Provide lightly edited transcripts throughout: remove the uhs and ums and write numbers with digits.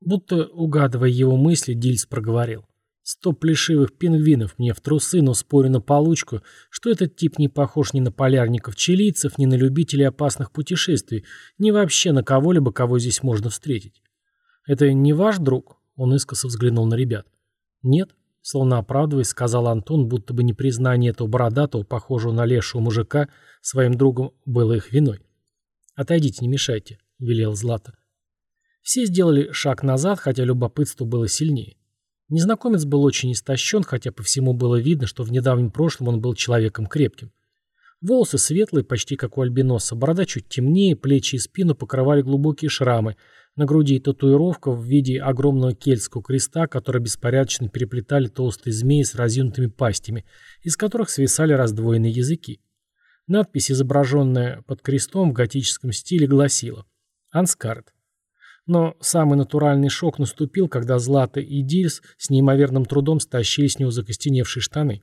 Будто, угадывая его мысли, Дильс проговорил. 100 плешивых пингвинов мне в трусы, но спорю на получку, что этот тип не похож ни на полярников-чилийцев, ни на любителей опасных путешествий, ни вообще на кого-либо, кого здесь можно встретить. «Это не ваш друг?» — он искоса взглянул на ребят. «Нет», — словно оправдываясь, сказал Антон, будто бы непризнание этого бородатого, похожего на лешего мужика, своим другом было их виной. «Отойдите, не мешайте», — велел Злата. Все сделали шаг назад, хотя любопытство было сильнее. Незнакомец был очень истощен, хотя по всему было видно, что в недавнем прошлом он был человеком крепким. Волосы светлые, почти как у альбиноса, борода чуть темнее, плечи и спину покрывали глубокие шрамы, на груди татуировка в виде огромного кельтского креста, который беспорядочно переплетали толстые змеи с разъюнутыми пастями, из которых свисали раздвоенные языки. Надпись, изображенная под крестом в готическом стиле, гласила «Анскарет». Но самый натуральный шок наступил, когда Злата и Дильс с неимоверным трудом стащили с него закостеневшие штаны.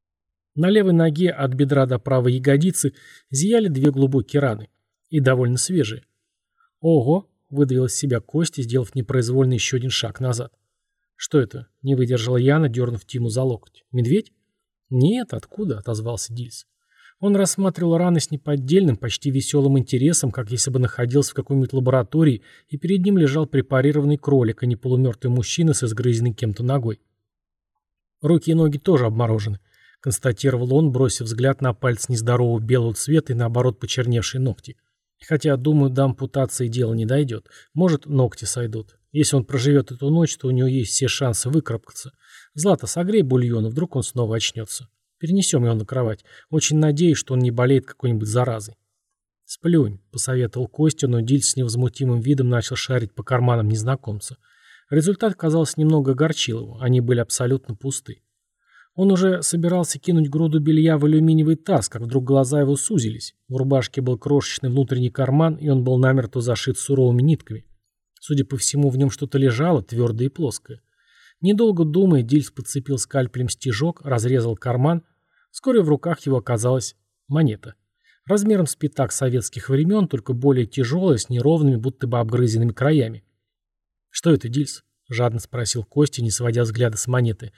На левой ноге от бедра до правой ягодицы зияли 2 глубокие раны. И довольно свежие. «Ого!» — выдавил из себя Костя, сделав непроизвольно еще один шаг назад. «Что это?» — не выдержала Яна, дернув Тиму за локоть. «Медведь?» «Нет, откуда?» — отозвался Дильс. Он рассматривал раны с неподдельным, почти веселым интересом, как если бы находился в какой-нибудь лаборатории, и перед ним лежал препарированный кролик, а не полумертвый мужчина с изгрызенной кем-то ногой. «Руки и ноги тоже обморожены», — констатировал он, бросив взгляд на палец нездорового белого цвета и, наоборот, почерневшие ногти. «Хотя, думаю, до ампутации дело не дойдет. Может, ногти сойдут. Если он проживет эту ночь, то у него есть все шансы выкарабкаться. Злата, согрей бульона, вдруг он снова очнется. Перенесем его на кровать. Очень надеюсь, что он не болеет какой-нибудь заразой». «Сплюнь», — посоветовал Костя, но Дильс с невозмутимым видом начал шарить по карманам незнакомца. Результат, казалось, немного огорчил его. Они были абсолютно пусты. Он уже собирался кинуть груду белья в алюминиевый таз, как вдруг глаза его сузились. В рубашке был крошечный внутренний карман, и он был намертво зашит суровыми нитками. Судя по всему, в нем что-то лежало, твердое и плоское. Недолго думая, Дильс подцепил скальпелем стежок, разрезал карман. Вскоре в руках его оказалась монета. Размером с пятак советских времен, только более тяжелая, с неровными, будто бы обгрызенными краями. «Что это, Дильс?» — жадно спросил Костя, не сводя взгляда с монеты.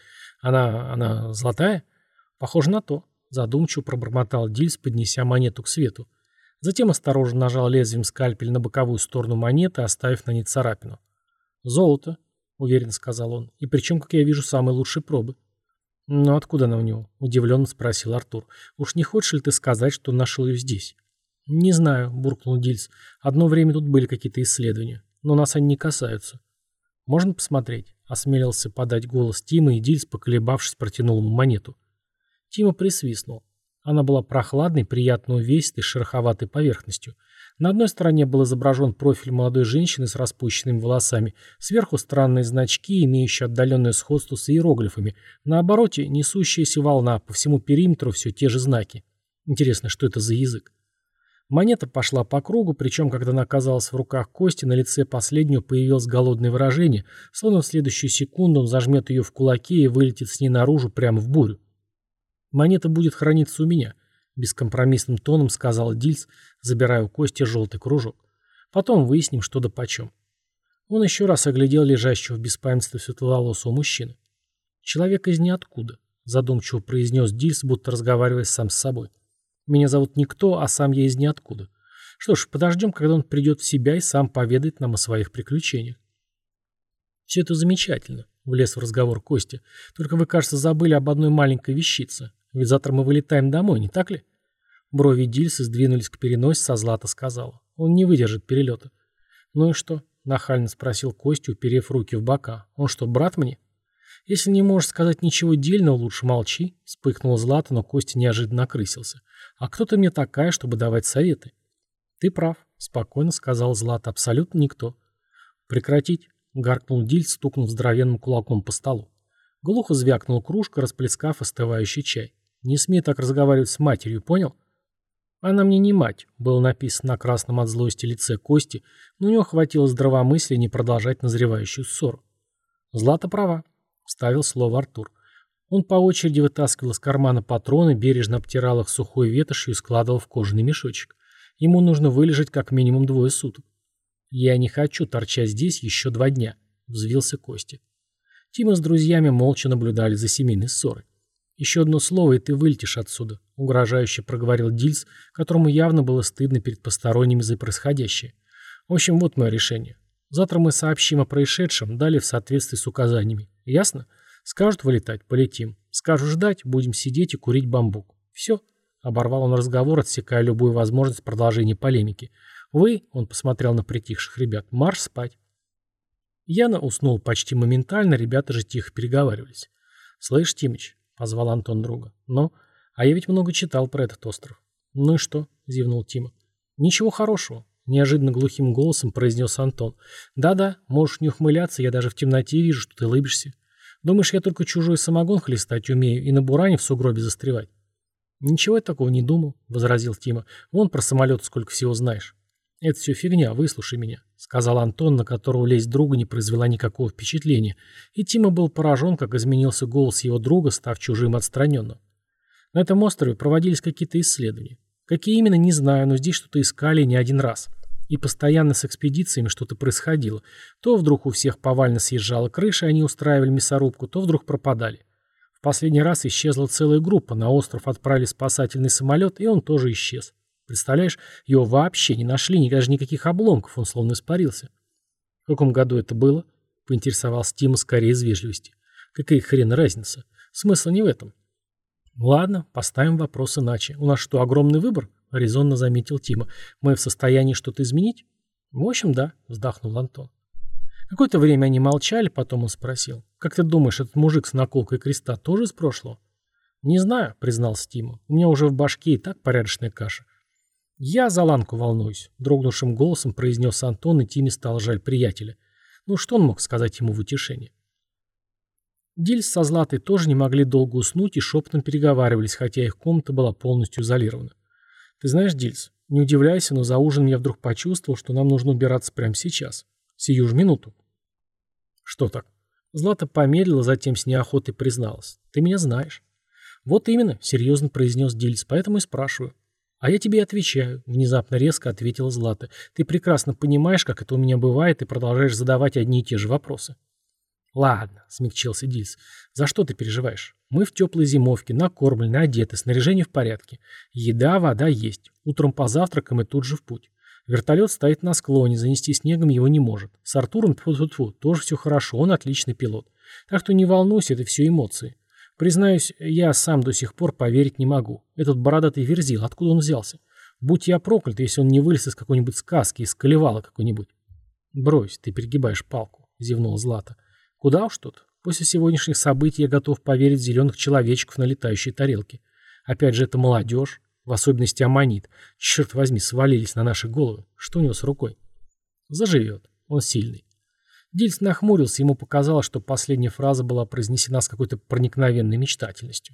«Она золотая?» «Похоже на то», — задумчиво пробормотал Дильс, поднеся монету к свету. Затем осторожно нажал лезвием скальпель на боковую сторону монеты, оставив на ней царапину. «Золото», — уверенно сказал он, — «и причем, как я вижу, самые лучшие пробы». «Ну откуда она у него?» — удивленно спросил Артур. «Уж не хочешь ли ты сказать, что нашел ее здесь?» «Не знаю», — буркнул Дильс. «Одно время тут были какие-то исследования, но нас они не касаются». «Можно посмотреть?» — осмелился подать голос Тима, и Дильс, поколебавшись, протянул ему монету. Тима присвистнул. Она была прохладной, приятно увесистой, с шероховатой поверхностью. На одной стороне был изображен профиль молодой женщины с распущенными волосами, сверху странные значки, имеющие отдаленное сходство с иероглифами, на обороте несущаяся волна, по всему периметру все те же знаки. Интересно, что это за язык? Монета пошла по кругу, причем, когда она оказалась в руках Кости, на лице последнего появилось голодное выражение, словно в следующую секунду он зажмет ее в кулаке и вылетит с ней наружу прямо в бурю. «Монета будет храниться у меня», — бескомпромиссным тоном сказал Дильс, забирая у Кости желтый кружок. «Потом выясним, что да почем». Он еще раз оглядел лежащего в беспамятстве светловолосого мужчину. «Человек из ниоткуда», — задумчиво произнес Дильс, будто разговаривая сам с собой. «Меня зовут Никто, а сам я из ниоткуда. Что ж, подождем, когда он придет в себя и сам поведает нам о своих приключениях». «Все это замечательно», — влез в разговор Костя. «Только вы, кажется, забыли об одной маленькой вещице. Ведь завтра мы вылетаем домой, не так ли?» Брови Дильса сдвинулись к переносице, а Злата сказала. «Он не выдержит перелета». «Ну и что?» — нахально спросил Костя, уперев руки в бока. «Он что, брат мне?» «Если не можешь сказать ничего дельного, лучше молчи», — вспыхнула Злата, но Костя неожиданно окрысился. «А кто ты мне такая, чтобы давать советы?» «Ты прав», — спокойно сказал Злата. «Абсолютно никто». «Прекратить», — гаркнул Дильс, стукнув здоровенным кулаком по столу. Глухо звякнула кружка, расплескав остывающий чай. «Не смей так разговаривать с матерью, понял?» «Она мне не мать», — было написано на красном от злости лице Кости, но у него хватило здравомыслия не продолжать назревающую ссору. «Злата права», — вставил слово Артур. Он по очереди вытаскивал из кармана патроны, бережно обтирал их сухой ветошью и складывал в кожаный мешочек. Ему нужно вылежать как минимум 2 суток. «Я не хочу торчать здесь еще 2 дня», — взвился Костя. Тима с друзьями молча наблюдали за семейной ссорой. «Еще одно слово, и ты вылетишь отсюда», — угрожающе проговорил Дильс, которому явно было стыдно перед посторонними за происходящее. «В общем, вот мое решение. Завтра мы сообщим о происшедшем, далее в соответствии с указаниями. Ясно? Скажут вылетать — полетим. Скажут ждать — будем сидеть и курить бамбук. Все». Оборвал он разговор, отсекая любую возможность продолжения полемики. «Вы», — он посмотрел на притихших ребят, — «марш спать». Яна уснул почти моментально, ребята же тихо переговаривались. «Слышь, Тимыч», — позвал Антон друга, — «ну, а я ведь много читал про этот остров». «Ну и что?» — зевнул Тима. «Ничего хорошего», — неожиданно глухим голосом произнес Антон. «Да-да, можешь не ухмыляться, я даже в темноте вижу, что ты лыбишься. Думаешь, я только чужой самогон хлестать умею и на буране в сугробе застревать?» «Ничего я такого не думал», — возразил Тима. «Вон про самолет сколько всего знаешь». «Это все фигня, выслушай меня», — сказал Антон, на которого лесть друга не произвела никакого впечатления, и Тима был поражен, как изменился голос его друга, став чужим отстраненным. «На этом острове проводились какие-то исследования. Какие именно, не знаю, но здесь что-то искали не один раз. И постоянно с экспедициями что-то происходило. То вдруг у всех повально съезжала крыша, и они устраивали мясорубку, то вдруг пропадали. В последний раз исчезла целая группа, на остров отправили спасательный самолет, и он тоже исчез. Представляешь, его вообще не нашли, даже никаких обломков, он словно испарился». «В каком году это было?» — поинтересовался Тима скорее из вежливости. «Какая хрен разница? Смысл не в этом». «Ладно, поставим вопрос иначе. У нас что, огромный выбор?» — резонно заметил Тима. «Мы в состоянии что-то изменить?» «В общем, да», — вздохнул Антон. Какое-то время они молчали, потом он спросил. «Как ты думаешь, этот мужик с наколкой креста тоже из прошлого?» «Не знаю», — признался Тима. «У меня уже в башке и так порядочная каша». «Я за Ланку волнуюсь», — дрогнувшим голосом произнес Антон, и Тиме стало жаль приятеля. Ну что он мог сказать ему в утешение? Дильс со Златой тоже не могли долго уснуть и шепотом переговаривались, хотя их комната была полностью изолирована. «Ты знаешь, Дильс, не удивляйся, но за ужином я вдруг почувствовал, что нам нужно убираться прямо сейчас. Сию же минуту». «Что так?» Злата помедлила, затем с неохотой призналась. «Ты меня знаешь». «Вот именно», — серьезно произнес Дильс, — «поэтому и спрашиваю». «А я тебе отвечаю», — внезапно резко ответила Злата. «Ты прекрасно понимаешь, как это у меня бывает, и продолжаешь задавать одни и те же вопросы». «Ладно», — смягчился Дильс. «За что ты переживаешь? Мы в теплой зимовке, накормлены, одеты, снаряжение в порядке. Еда, вода есть. Утром позавтракаем и тут же в путь. Вертолет стоит на склоне, занести снегом его не может. С Артуром, тьфу-тьфу-тьфу, тоже все хорошо, он отличный пилот. Так что не волнуйся, это все эмоции. Признаюсь, я сам до сих пор поверить не могу. Этот бородатый верзил, откуда он взялся? Будь я проклят, если он не вылез из какой-нибудь сказки, из колевала какой-нибудь». «Брось, ты перегибаешь палку», — зевнула Злата. «Куда уж тут? После сегодняшних событий я готов поверить в зеленых человечков на летающей тарелке. Опять же, это молодежь, в особенности аммонит. Черт возьми, свалились на наши головы. Что у него с рукой?» «Заживет. Он сильный». Дильс нахмурился, ему показалось, что последняя фраза была произнесена с какой-то проникновенной мечтательностью.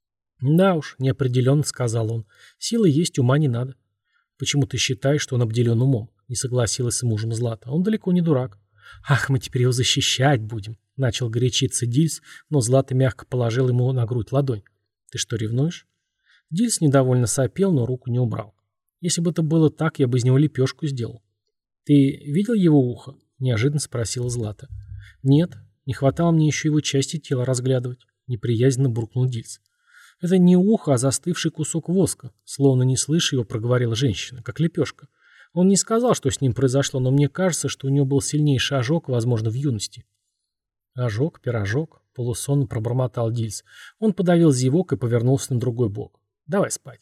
«Да уж», — неопределенно сказал он, — «силы есть, ума не надо». «Почему ты считаешь, что он обделен умом?» — не согласилась с мужем Злата. «Он далеко не дурак». «Ах, мы теперь его защищать будем», — начал горячиться Дильс, но Злата мягко положил ему на грудь ладонь. «Ты что, ревнуешь?» Дильс недовольно сопел, но руку не убрал. «Если бы это было так, я бы из него лепешку сделал». «Ты видел его ухо?» — неожиданно спросила Злата. «Нет, не хватало мне еще его части тела разглядывать», — неприязненно буркнул Дильс. «Это не ухо, а застывший кусок воска», — словно не слыша его, проговорила женщина, как лепешка. «Он не сказал, что с ним произошло, но мне кажется, что у него был сильнейший ожог, возможно, в юности». «Ожог, пирожок», — полусонно пробормотал Дильс. Он подавил зевок и повернулся на другой бок. «Давай спать».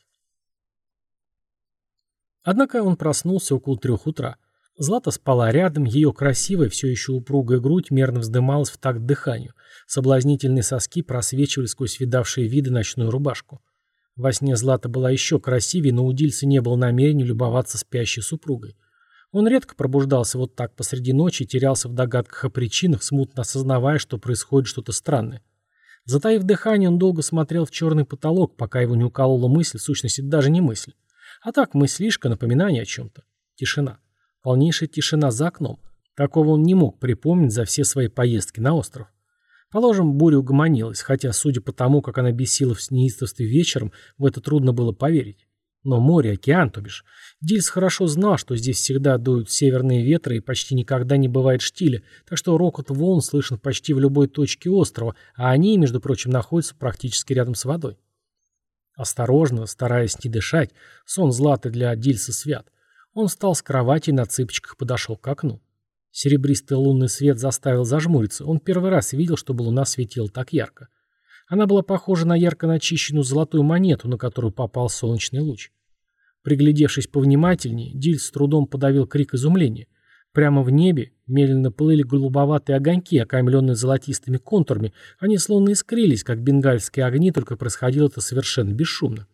Однако он проснулся около 3 утра. Злата спала рядом, ее красивая, все еще упругая грудь мерно вздымалась в такт дыханию. Соблазнительные соски просвечивали сквозь видавшие виды ночную рубашку. Во сне Злата была еще красивее, но у Дильса не было намерения любоваться спящей супругой. Он редко пробуждался вот так посреди ночи и терялся в догадках о причинах, смутно осознавая, что происходит что-то странное. Затаив дыхание, он долго смотрел в черный потолок, пока его не уколола мысль, в сущности, даже не мысль. А так мыслишка, напоминание о чем-то. Тишина. Полнейшая тишина за окном. Такого он не мог припомнить за все свои поездки на остров. Положим, буря угомонилась, хотя, судя по тому, как она бесила в неистовстве вечером, в это трудно было поверить. Но море, океан, то бишь. Дильс хорошо знал, что здесь всегда дуют северные ветры и почти никогда не бывает штиля, так что рокот волн слышен почти в любой точке острова, а они, между прочим, находятся практически рядом с водой. Осторожно, стараясь не дышать, сон Златы для Дильса свят. Он встал с кровати и на цыпочках подошел к окну. Серебристый лунный свет заставил зажмуриться. Он первый раз видел, чтобы луна светила так ярко. Она была похожа на ярко начищенную золотую монету, на которую попал солнечный луч. Приглядевшись повнимательнее, Дильс с трудом подавил крик изумления. Прямо в небе медленно плыли голубоватые огоньки, окаймленные золотистыми контурами. Они словно искрились, как бенгальские огни, только происходило это совершенно бесшумно.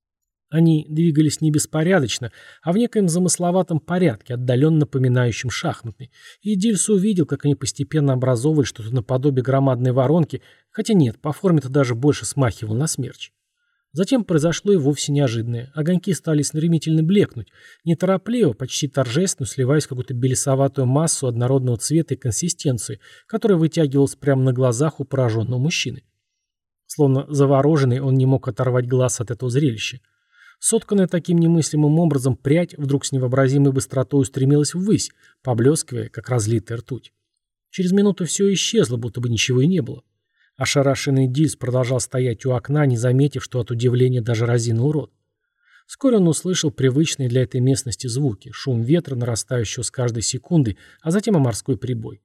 Они двигались не беспорядочно, а в некоем замысловатом порядке, отдаленно напоминающем шахматный. И Дильс увидел, как они постепенно образовывали что-то наподобие громадной воронки, хотя нет, по форме-то даже больше смахивал на смерч. Затем произошло и вовсе неожиданное. Огоньки стали стремительно блекнуть, неторопливо, почти торжественно сливаясь в какую-то белесоватую массу однородного цвета и консистенции, которая вытягивалась прямо на глазах у пораженного мужчины. Словно завороженный, он не мог оторвать глаз от этого зрелища. Сотканная таким немыслимым образом прядь вдруг с невообразимой быстротой устремилась ввысь, поблескивая, как разлитая ртуть. Через минуту все исчезло, будто бы ничего и не было. Ошарашенный Дильс продолжал стоять у окна, не заметив, что от удивления даже разинул рот. Вскоре он услышал привычные для этой местности звуки, шум ветра, нарастающего с каждой секундой, а затем и морской прибой.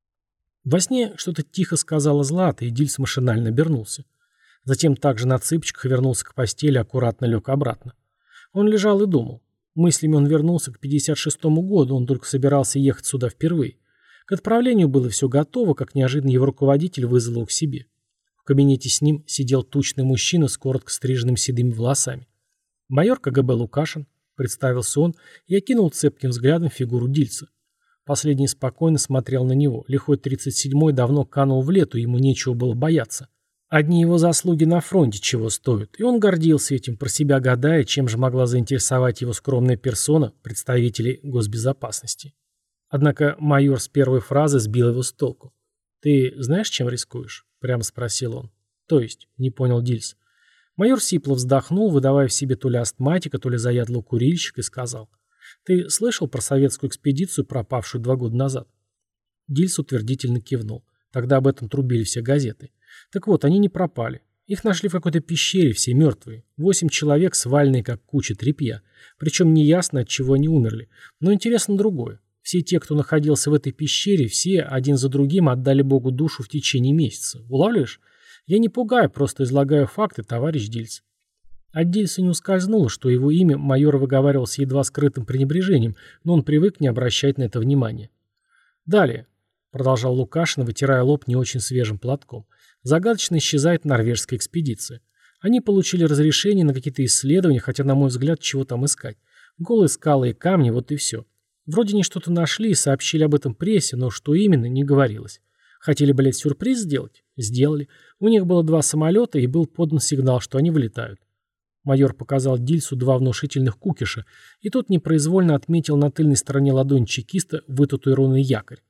Во сне что-то тихо сказала Злата, и Дильс машинально обернулся. Затем также на цыпочках вернулся к постели, аккуратно лег обратно. Он лежал и думал. Мыслями он вернулся к 56-му году, он только собирался ехать сюда впервые. К отправлению было все готово, как неожиданно его руководитель вызвал его к себе. В кабинете с ним сидел тучный мужчина с коротко стриженными седыми волосами. «Майор КГБ Лукашин», — представился он и окинул цепким взглядом фигуру Дильса. Последний спокойно смотрел на него. Лихой 37-й давно канул в лету, ему нечего было бояться. Одни его заслуги на фронте чего стоят, и он гордился этим, про себя гадая, чем же могла заинтересовать его скромная персона представителей госбезопасности. Однако майор с первой фразы сбил его с толку. «Ты знаешь, чем рискуешь?» — прямо спросил он. «То есть?» — не понял Дильс. Майор сипло вздохнул, выдавая в себе то ли астматика, то ли заядлого курильщика, и сказал. «Ты слышал про советскую экспедицию, пропавшую 2 года назад?» Дильс утвердительно кивнул. Тогда об этом трубили все газеты. Так вот, они не пропали. Их нашли в какой-то пещере, все мертвые. 8 человек, сваленные как куча тряпья. Причем неясно, от чего они умерли. Но интересно другое. Все те, кто находился в этой пещере, все один за другим отдали Богу душу в течение месяца. Улавливаешь? Я не пугаю, просто излагаю факты, товарищ Дильс. От Дильса не ускользнуло, что его имя майор выговаривал с едва скрытым пренебрежением, но он привык не обращать на это внимания. Далее, продолжал Лукашин, вытирая лоб не очень свежим платком, загадочно исчезает норвежская экспедиция. Они получили разрешение на какие-то исследования, хотя, на мой взгляд, чего там искать. Голые скалы и камни, вот и все. Вроде они что-то нашли и сообщили об этом прессе, но что именно, не говорилось. Хотели, блядь, сюрприз сделать? Сделали. У них было 2 самолета, и был подан сигнал, что они вылетают. Майор показал Дильсу 2 внушительных кукиша, и тот непроизвольно отметил на тыльной стороне ладони чекиста вытатуированный якорь.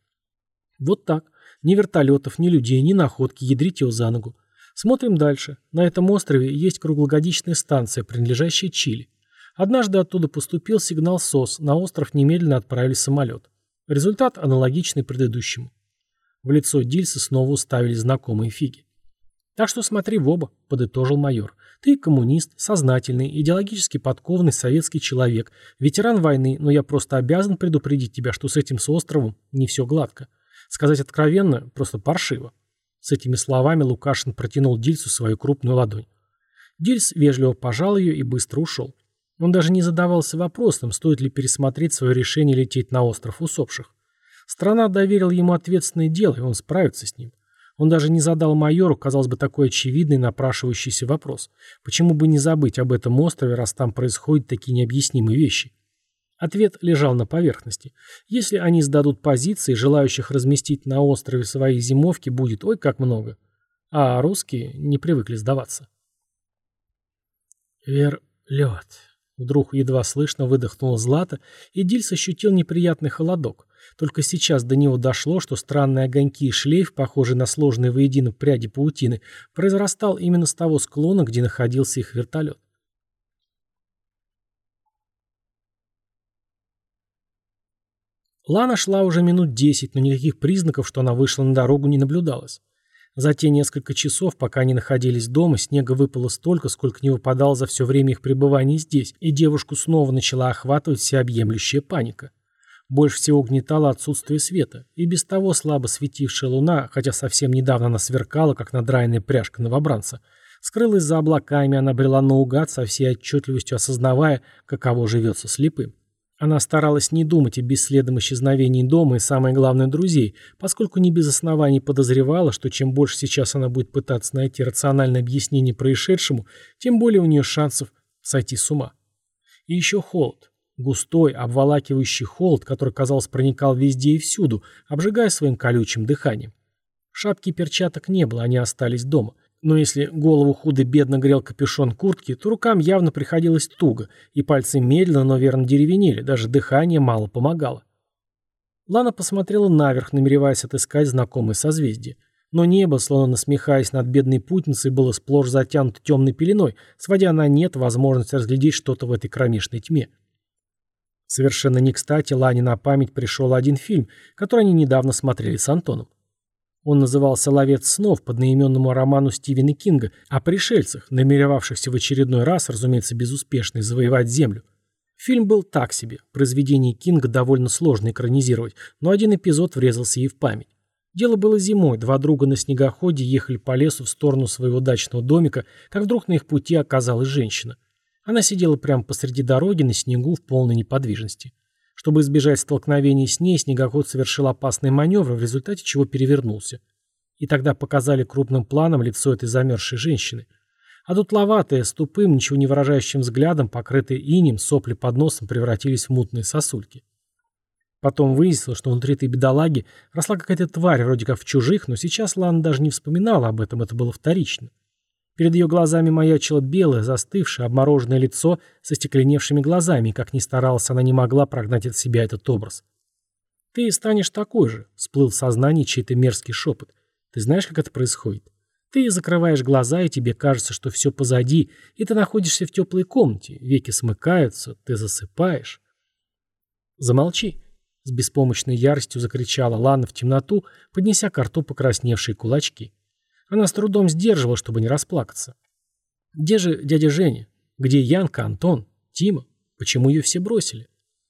Вот так. Ни вертолетов, ни людей, ни находки, ядрить его за ногу. Смотрим дальше. На этом острове есть круглогодичная станция, принадлежащая Чили. Однажды оттуда поступил сигнал СОС, на остров немедленно отправили самолет. Результат аналогичный предыдущему. В лицо Дильса снова уставили знакомые фиги. «Так что смотри в оба», — подытожил майор. «Ты коммунист, сознательный, идеологически подкованный советский человек, ветеран войны, но я просто обязан предупредить тебя, что с этим островом не все гладко. Сказать откровенно, просто паршиво». С этими словами Лукашин протянул Дильсу свою крупную ладонь. Дильс вежливо пожал ее и быстро ушел. Он даже не задавался вопросом, стоит ли пересмотреть свое решение лететь на остров усопших. Страна доверила ему ответственное дело, и он справится с ним. Он даже не задал майору, казалось бы, такой очевидный напрашивающийся вопрос. Почему бы не забыть об этом острове, раз там происходят такие необъяснимые вещи? Ответ лежал на поверхности. Если они сдадут позиции, желающих разместить на острове свои зимовки будет ой как много. А русские не привыкли сдаваться. Верлёт. Вдруг едва слышно выдохнула Злата, и Дильс ощутил неприятный холодок. Только сейчас до него дошло, что странные огоньки и шлейф, похожий на сложные воедино пряди паутины, произрастал именно с того склона, где находился их вертолет. Лана шла уже минут 10, но никаких признаков, что она вышла на дорогу, не наблюдалось. За те несколько часов, пока они находились дома, снега выпало столько, сколько не выпадало за все время их пребывания здесь, и девушку снова начала охватывать всеобъемлющая паника. Больше всего угнетало отсутствие света, и без того слабо светившая луна, хотя совсем недавно она сверкала, как надраенная пряжка новобранца, скрылась за облаками, она брела наугад, со всей отчетливостью осознавая, каково живется слепым. Она старалась не думать о бесследном исчезновении дома и, самое главное, друзей, поскольку не без оснований подозревала, что чем больше сейчас она будет пытаться найти рациональное объяснение происшедшему, тем более у нее шансов сойти с ума. И еще холод. Густой, обволакивающий холод, который, казалось, проникал везде и всюду, обжигая своим колючим дыханием. Шапки и перчаток не было, они остались дома. Но если голову худо-бедно грел капюшон куртки, то рукам явно приходилось туго, и пальцы медленно, но верно деревенели, даже дыхание мало помогало. Лана посмотрела наверх, намереваясь отыскать знакомое созвездие. Но небо, словно насмехаясь над бедной путницей, было сплошь затянуто темной пеленой, сводя на нет возможность разглядеть что-то в этой кромешной тьме. Совершенно не кстати Лане на память пришел один фильм, который они недавно смотрели с Антоном. Он назывался «Ловец снов» по одноименному роману Стивена Кинга о пришельцах, намеревавшихся в очередной раз, разумеется, безуспешно, завоевать Землю. Фильм был так себе, произведение Кинга довольно сложно экранизировать, но один эпизод врезался ей в память. Дело было зимой, два друга на снегоходе ехали по лесу в сторону своего дачного домика, как вдруг на их пути оказалась женщина. Она сидела прямо посреди дороги на снегу в полной неподвижности. Чтобы избежать столкновений с ней, снегоход совершил опасный маневр, в результате чего перевернулся. И тогда показали крупным планом лицо этой замерзшей женщины. А дутловатое, с тупым, ничего не выражающим взглядом, покрытое инеем, сопли под носом превратились в мутные сосульки. Потом выяснилось, что внутри этой бедолаги росла какая-то тварь, вроде как в чужих, но сейчас Лана даже не вспоминала об этом, это было вторично. Перед ее глазами маячило белое, застывшее, обмороженное лицо со стекленевшими глазами, и как ни старалась, она не могла прогнать от себя этот образ. «Ты станешь такой же», — всплыл в сознании чей-то мерзкий шепот. «Ты знаешь, как это происходит? Ты закрываешь глаза, и тебе кажется, что все позади, и ты находишься в теплой комнате, веки смыкаются, ты засыпаешь». «Замолчи», — с беспомощной яростью закричала Лана в темноту, поднеся ко рту покрасневшие кулачки. Она с трудом сдерживала, чтобы не расплакаться. Где же дядя Женя? Где Янка, Антон, Тима? Почему ее все бросили?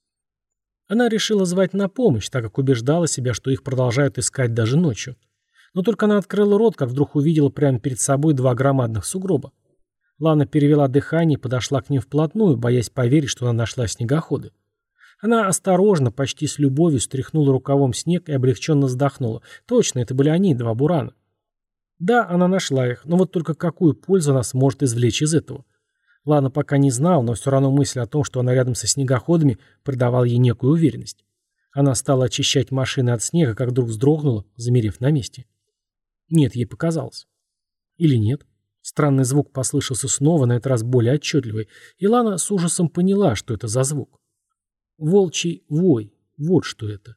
Она решила звать на помощь, так как убеждала себя, что их продолжают искать даже ночью. Но только она открыла рот, как вдруг увидела прямо перед собой два громадных сугроба. Лана перевела дыхание и подошла к ним вплотную, боясь поверить, что она нашла снегоходы. Она осторожно, почти с любовью, стряхнула рукавом снег и облегченно вздохнула. Точно, это были они, два бурана. Да, она нашла их, но вот только какую пользу она сможет извлечь из этого? Лана пока не знала, но все равно мысль о том, что она рядом со снегоходами, придавала ей некую уверенность. Она стала очищать машины от снега, как вдруг вздрогнула, замерев на месте. Нет, ей показалось. Или нет? Странный звук послышался снова, на этот раз более отчетливый, и Лана с ужасом поняла, что это за звук. Волчий вой. Вот что это.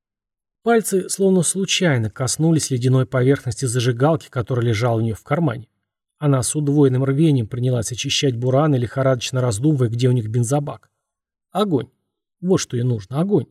Пальцы словно случайно коснулись ледяной поверхности зажигалки, которая лежала у нее в кармане. Она с удвоенным рвением принялась очищать бураны, лихорадочно раздумывая, где у них бензобак. Огонь. Вот что ей нужно. Огонь.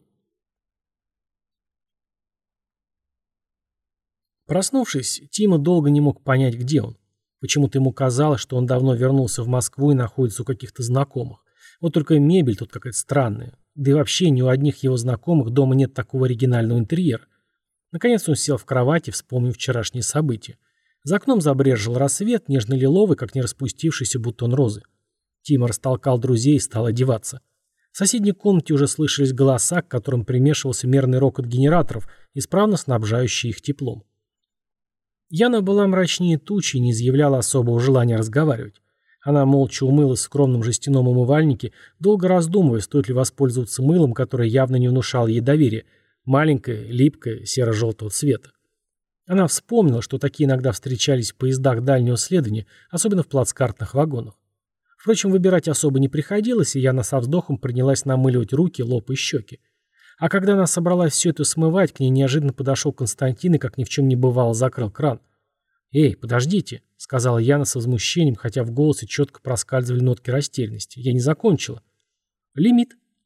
Проснувшись, Тима долго не мог понять, где он. Почему-то ему казалось, что он давно вернулся в Москву и находится у каких-то знакомых. Вот только мебель тут какая-то странная. Да и вообще ни у одних его знакомых дома нет такого оригинального интерьера. Наконец он сел в кровати, вспомнив вчерашние события. За окном забрезжил рассвет, нежно-лиловый, как не распустившийся бутон розы. Тима растолкал друзей и стал одеваться. В соседней комнате уже слышались голоса, к которым примешивался мерный рокот генераторов, исправно снабжающий их теплом. Яна была мрачнее тучи и не изъявляла особого желания разговаривать. Она молча умылась в скромном жестяном умывальнике, долго раздумывая, стоит ли воспользоваться мылом, которое явно не внушало ей доверия, маленькое, липкое, серо-желтого цвета. Она вспомнила, что такие иногда встречались в поездах дальнего следования, особенно в плацкартных вагонах. Впрочем, выбирать особо не приходилось, и Яна со вздохом принялась намыливать руки, лоб и щеки. А когда она собралась все это смывать, к ней неожиданно подошел Константин и, как ни в чем не бывало, закрыл кран. «Эй, подождите», — сказала Яна со возмущением, хотя в голосе четко проскальзывали нотки растерянности. «Я не закончила». «Лимит»,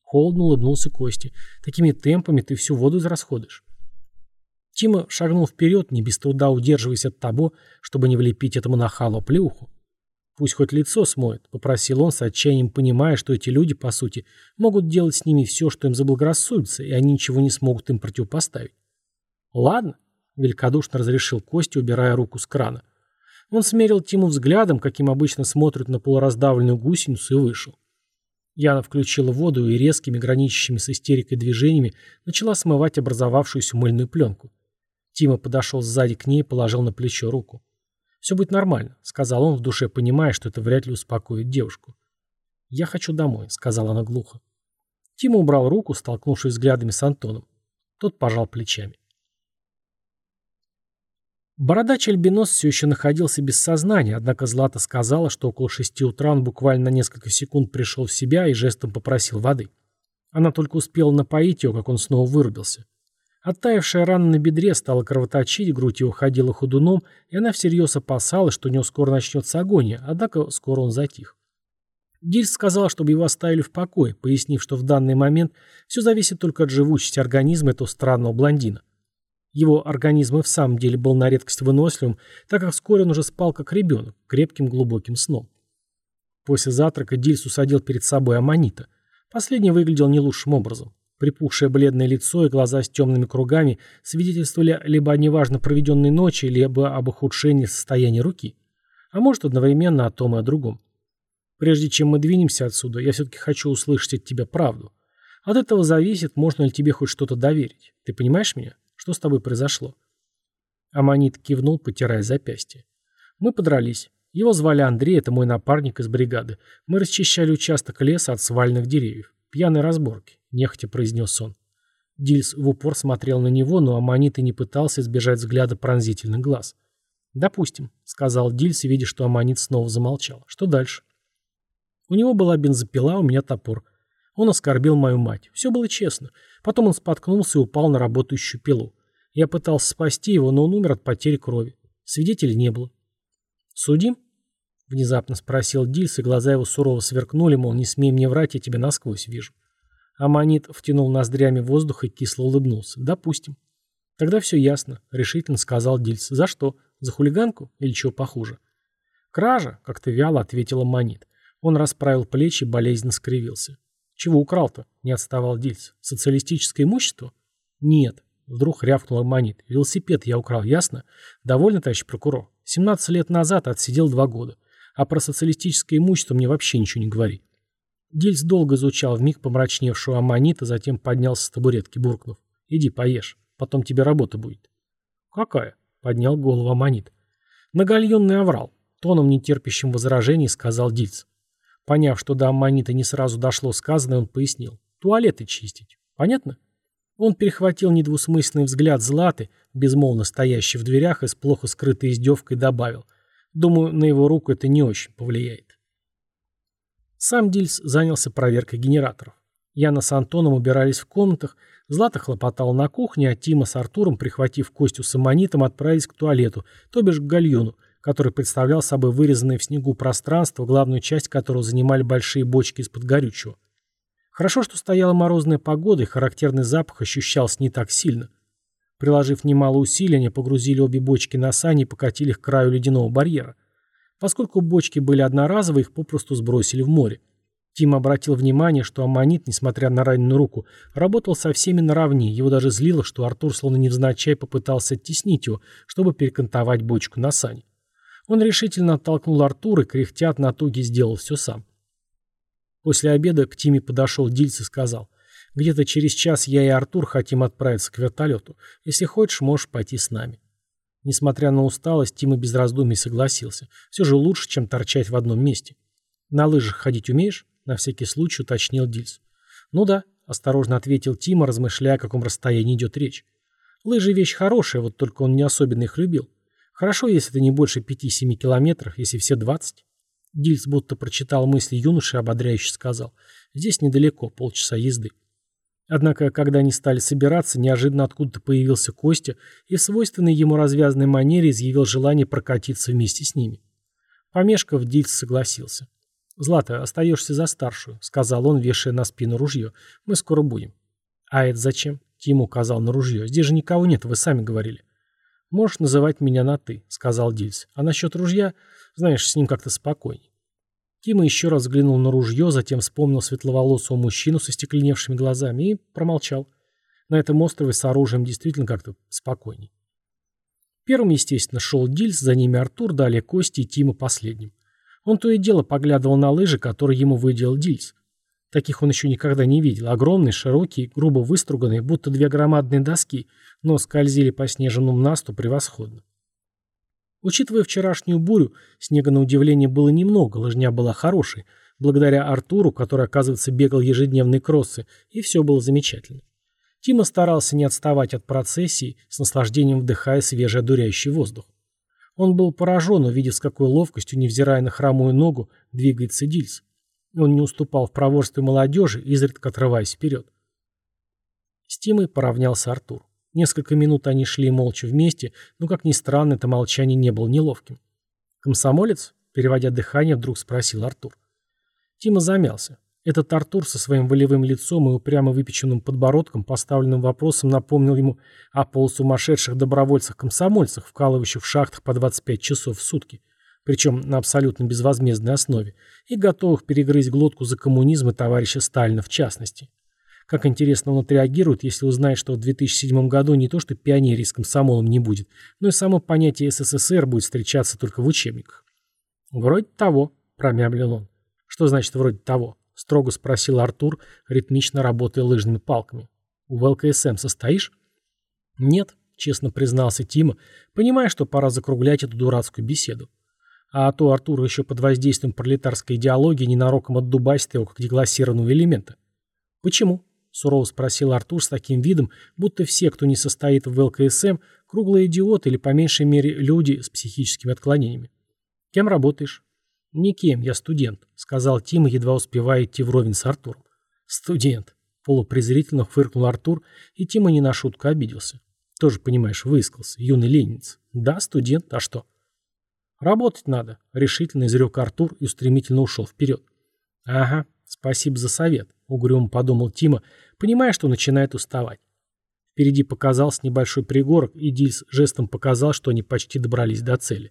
Холодно улыбнулся Костя. «Такими темпами ты всю воду израсходуешь». Тима шагнул вперед, не без труда удерживаясь от того, чтобы не влепить этому нахалу плеуху. «Пусть хоть лицо смоет», — попросил он с отчаянием, понимая, что эти люди, по сути, могут делать с ними все, что им заблагорассудится, и они ничего не смогут им противопоставить. «Ладно», — великодушно разрешил Костя, убирая руку с крана. Он смерил Тиму взглядом, каким обычно смотрят на полураздавленную гусеницу, и вышел. Яна включила воду и резкими, граничащими с истерикой движениями начала смывать образовавшуюся мыльную пленку. Тима подошел сзади к ней и положил на плечо руку. «Все будет нормально», — сказал он, в душе понимая, что это вряд ли успокоит девушку. «Я хочу домой», — сказала она глухо. Тима убрал руку, столкнувшись взглядами с Антоном. Тот пожал плечами. Бородач-альбинос все еще находился без сознания, однако Злата сказала, что около 6 утра он буквально на несколько секунд пришел в себя и жестом попросил воды. Она только успела напоить его, как он снова вырубился. Оттаившая рана на бедре стала кровоточить, грудь его ходила ходуном, и она всерьез опасалась, что у него скоро начнется агония, однако скоро он затих. Дильс сказал, чтобы его оставили в покое, пояснив, что в данный момент все зависит только от живучести организма этого странного блондина. Его организм и в самом деле был на редкость выносливым, так как вскоре он уже спал как ребенок, крепким глубоким сном. После завтрака Дильс усадил перед собой Аманита. Последний выглядел не лучшим образом. Припухшее бледное лицо и глаза с темными кругами свидетельствовали либо о неважно проведенной ночи, либо об ухудшении состояния руки. А может, одновременно о том и о другом. «Прежде чем мы двинемся отсюда, я все-таки хочу услышать от тебя правду. От этого зависит, можно ли тебе хоть что-то доверить. Ты понимаешь меня? Что с тобой произошло?» Аманит кивнул, потирая запястье. «Мы подрались. Его звали Андрей, это мой напарник из бригады. Мы расчищали участок леса от сваленных деревьев. Пьяной разборки», — нехотя произнес он. Дильс в упор смотрел на него, но Аманит и не пытался избежать взгляда пронзительных глаз. «Допустим», — сказал Дильс, видя, что Аманит снова замолчал. «Что дальше?» «У него была бензопила, у меня топор. Он оскорбил мою мать. Все было честно. Потом он споткнулся и упал на работающую пилу. Я пытался спасти его, но он умер от потери крови. Свидетелей не было». «Судим?» — внезапно спросил Дильс, и глаза его сурово сверкнули, мол, не смей мне врать, я тебя насквозь вижу. Аманит втянул ноздрями воздух и кисло улыбнулся. «Допустим». «Тогда все ясно», — решительно сказал Дильс. «За что? За хулиганку или чего похуже?» «Кража», — как-то вяло ответил Аманит. Он расправил плечи и болезненно скривился. «Чего украл-то?» — не отставал Дильс. «Социалистическое имущество?» «Нет», — вдруг рявкнул Аманит. «Велосипед я украл, ясно? Довольно, товарищ прокурор? 17 лет назад отсидел 2 года. А про социалистическое имущество мне вообще ничего не говори». Дильс долго изучал вмиг помрачневшего Аманита, затем поднялся с табуретки, буркнув. «Иди поешь, потом тебе работа будет». «Какая?» — поднял голову Аманит. «Многольонный оврал», — тоном нетерпящим возражений сказал Дильс. Поняв, что до Аммонита не сразу дошло сказанное, он пояснил. «Туалеты чистить. Понятно?» Он перехватил недвусмысленный взгляд Златы, безмолвно стоящей в дверях, и с плохо скрытой издевкой добавил. «Думаю, на его руку это не очень повлияет». Сам Дильс занялся проверкой генераторов. Яна с Антоном убирались в комнатах, Злата хлопотала на кухне, а Тима с Артуром, прихватив Костю с Аммонитом, отправились к туалету, то бишь к гальюну, который представлял собой вырезанное в снегу пространство, главную часть которого занимали большие бочки из-под горючего. Хорошо, что стояла морозная погода, и характерный запах ощущался не так сильно. Приложив немало усилий, они погрузили обе бочки на сани и покатили их к краю ледяного барьера. Поскольку бочки были одноразовые, их попросту сбросили в море. Тим обратил внимание, что Аммонит, несмотря на раненую руку, работал со всеми наравне. Его даже злило, что Артур словно невзначай попытался оттеснить его, чтобы перекантовать бочку на сани. Он решительно оттолкнул Артура и, кряхтя от натуги, сделал все сам. После обеда к Тиме подошел Дильс и сказал: «Где-то через час я и Артур хотим отправиться к вертолету. Если хочешь, можешь пойти с нами». Несмотря на усталость, Тима без раздумий согласился. Все же лучше, чем торчать в одном месте. «На лыжах ходить умеешь?» — на всякий случай уточнил Дильс. «Ну да», — осторожно ответил Тима, размышляя, о каком расстоянии идет речь. «Лыжи — вещь хорошая, вот только он не особенно их любил. Хорошо, если это не больше 5-7 километров, если все 20. Дильс будто прочитал мысли юноши и ободряюще сказал: «Здесь недалеко, полчаса езды». Однако, когда они стали собираться, неожиданно откуда-то появился Костя и в свойственной ему развязной манере изъявил желание прокатиться вместе с ними. Помешков, Дильс согласился. «Злата, остаешься за старшую», — сказал он, вешая на спину ружье. «Мы скоро будем». «А это зачем?» — Тима указал на ружье. «Здесь же никого нет, вы сами говорили». «Можешь называть меня на «ты», — сказал Дильс. «А насчет ружья, знаешь, с ним как-то спокойней». Тима еще раз взглянул на ружье, затем вспомнил светловолосого мужчину со стекленевшими глазами и промолчал. На этом острове с оружием действительно как-то спокойней. Первым, естественно, шел Дильс, за ними Артур, далее Костя и Тима последним. Он то и дело поглядывал на лыжи, которые ему выделил Дильс. Таких он еще никогда не видел. Огромные, широкие, грубо выструганные, будто две громадные доски, но скользили по снежному насту превосходно. Учитывая вчерашнюю бурю, снега на удивление было немного, лыжня была хорошей, благодаря Артуру, который, оказывается, бегал ежедневные кроссы, и все было замечательно. Тима старался не отставать от процессии, с наслаждением вдыхая свежий одуряющий воздух. Он был поражен, увидев, с какой ловкостью, невзирая на хромую ногу, двигается Дильс. Он не уступал в проворстве молодежи, изредка отрываясь вперед. С Тимой поравнялся Артур. Несколько минут они шли молча вместе, но, как ни странно, это молчание не было неловким. «Комсомолец?» — переводя дыхание, вдруг спросил Артур. Тима замялся. Этот Артур со своим волевым лицом и упрямо выпеченным подбородком, поставленным вопросом, напомнил ему о полусумасшедших добровольцах-комсомольцах, вкалывающих в шахтах по 25 часов в сутки, причем на абсолютно безвозмездной основе, и готовых перегрызть глотку за коммунизм и товарища Сталина в частности. Как интересно он отреагирует, если узнает, что в 2007 году не то что пионерии с комсомолом не будет, но и само понятие СССР будет встречаться только в учебниках. «Вроде того», — промямлил он. «Что значит «вроде того»?» — строго спросил Артур, ритмично работая лыжными палками. «В ЛКСМ состоишь?» «Нет», — честно признался Тима, понимая, что пора закруглять эту дурацкую беседу. А то Артур еще под воздействием пролетарской идеологии ненароком отдубасит его как деклассированного элемента. «Почему?» — сурово спросил Артур с таким видом, будто все, кто не состоит в ЛКСМ, круглые идиоты или, по меньшей мере, люди с психическими отклонениями. «Кем работаешь?» «Никем, я студент», — сказал Тима, едва успевая идти вровень с Артуром. «Студент», — полупрезрительно фыркнул Артур, и Тима не на шутку обиделся. «Тоже, понимаешь, выискался, юный ленинец. Да, студент, а что?» «Работать надо», — решительно изрек Артур и устремительно ушел вперед. «Ага, спасибо за совет», — угрюмо подумал Тима, понимая, что начинает уставать. Впереди показался небольшой пригорок, и Дильс жестом показал, что они почти добрались до цели.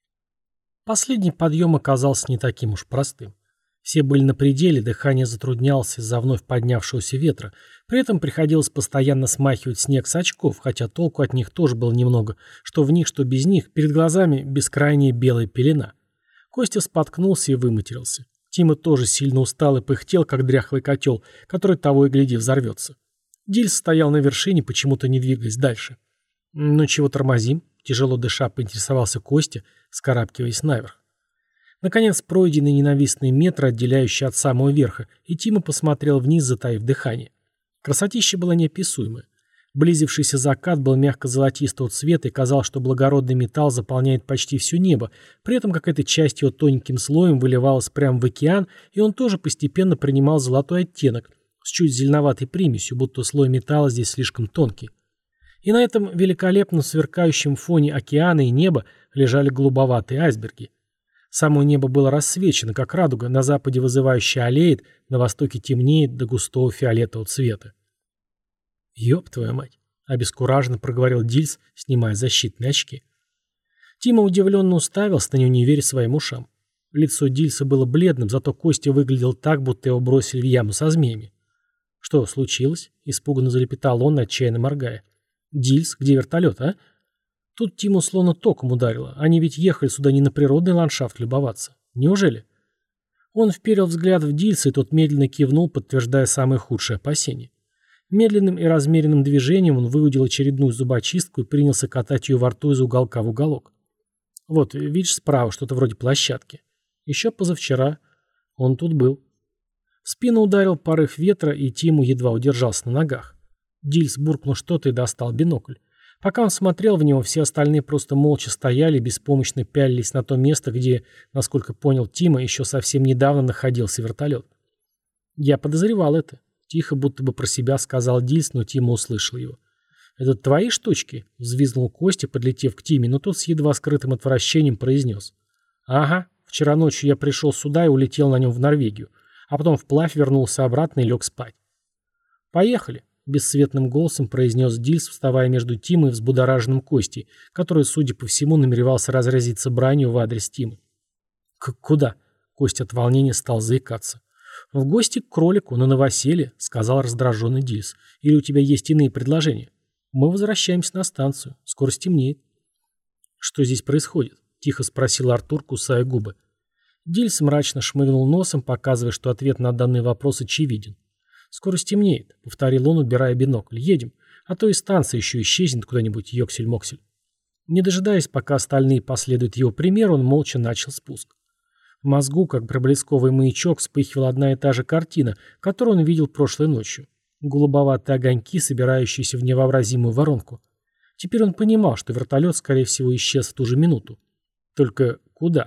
Последний подъем оказался не таким уж простым. Все были на пределе, дыхание затруднялось из-за вновь поднявшегося ветра, при этом приходилось постоянно смахивать снег с очков, хотя толку от них тоже было немного, что в них, что без них, перед глазами бескрайняя белая пелена. Костя споткнулся и выматерился. Тима тоже сильно устал и пыхтел, как дряхлый котел, который того и гляди взорвется. Дильс стоял на вершине, почему-то не двигаясь дальше. «Ну чего тормозим?» — тяжело дыша поинтересовался Костя, вскарабкиваясь наверх. Наконец, пройденный ненавистный метр, отделяющий от самого верха, и Тима посмотрел вниз, затаив дыхание. Красотища была неописуемая. Близившийся закат был мягко золотистого цвета, и казалось, что благородный металл заполняет почти все небо, при этом какая-то часть его тоненьким слоем выливалась прямо в океан, и он тоже постепенно принимал золотой оттенок, с чуть зеленоватой примесью, будто слой металла здесь слишком тонкий. И на этом великолепно сверкающем фоне океана и неба лежали голубоватые айсберги. Само небо было рассвечено, как радуга, на западе вызывающе аллеет, на востоке темнеет до густого фиолетового цвета. «Ёб твою мать!» — обескураженно проговорил Дильс, снимая защитные очки. Тима удивленно уставился на него, не веря своим ушам. Лицо Дильса было бледным, зато Костя выглядел так, будто его бросили в яму со змеями. «Что случилось?» — испуганно залепетал он, отчаянно моргая. «Дильс, где вертолет, а?» Тут Тиму словно током ударило. Они ведь ехали сюда не на природный ландшафт любоваться. Неужели? Он вперил взгляд в Дильса, и тот медленно кивнул, подтверждая самые худшие опасения. Медленным и размеренным движением он выудил очередную зубочистку и принялся катать ее во рту из уголка в уголок. «Вот, видишь, справа что-то вроде площадки. Еще позавчера он тут был». В спину ударил порыв ветра, и Тиму едва удержался на ногах. Дильс буркнул что-то и достал бинокль. Пока он смотрел в него, все остальные просто молча стояли, беспомощно пялились на то место, где, насколько понял Тима, еще совсем недавно находился вертолет. «Я подозревал это», — тихо, будто бы про себя сказал Дильс, но Тима услышал его. «Это твои штучки?» — взвизгнул Костя, подлетев к Тиме, но тот с едва скрытым отвращением произнес. «Ага, Вчера ночью я пришел сюда и улетел на нем в Норвегию, а потом вплавь вернулся обратно и лег спать. «Поехали», — бесцветным голосом произнес Дильс, вставая между Тимой и взбудораженным Костей, который, судя по всему, намеревался разразиться бранью в адрес Тимы. «Куда?» — Костя от волнения стал заикаться. «В гости к кролику, на новоселье», — сказал раздраженный Дильс. «Или у тебя есть иные предложения? Мы возвращаемся на станцию. Скоро стемнеет». «Что здесь происходит?» — тихо спросил Артур, кусая губы. Дильс мрачно шмыгнул носом, показывая, что ответ на данный вопрос очевиден. «Скоро стемнеет», — повторил он, убирая бинокль. «Едем, а то и станция еще исчезнет куда-нибудь, ёксель-моксель». Не дожидаясь, пока остальные последуют его примеру, он молча начал спуск. В мозгу, как проблесковый маячок, вспыхивала одна и та же картина, которую он видел прошлой ночью. Голубоватые огоньки, собирающиеся в невообразимую воронку. Теперь он понимал, что вертолет, скорее всего, исчез в ту же минуту. Только куда?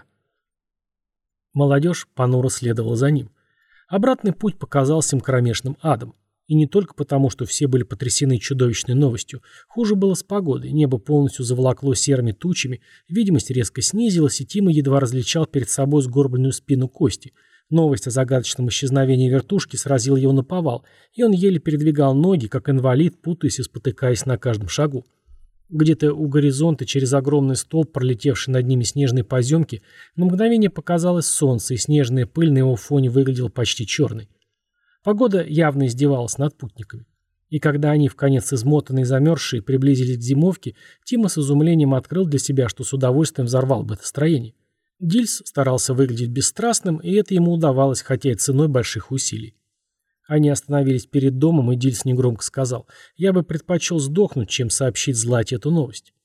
Молодежь понуро следовала за ним. Обратный путь показался им кромешным адом. И не только потому, что все были потрясены чудовищной новостью. Хуже было с погодой. Небо полностью заволокло серыми тучами, видимость резко снизилась, и Тима едва различал перед собой сгорбленную спину Кости. Новость о загадочном исчезновении вертушки сразила его наповал, и он еле передвигал ноги, как инвалид, путаясь и спотыкаясь на каждом шагу. Где-то у горизонта, через огромный столб, пролетевший над ними снежной поземки, на мгновение показалось солнце, и снежная пыль на его фоне выглядела почти черной. Погода явно издевалась над путниками. И когда они, вконец измотанные и замерзшие, приблизились к зимовке, Тима с изумлением открыл для себя, что с удовольствием взорвал бы это строение. Дильс старался выглядеть бесстрастным, и это ему удавалось, хотя и ценой больших усилий. Они остановились перед домом, и Дильс негромко сказал: «Я бы предпочел сдохнуть, чем сообщить Злате эту новость».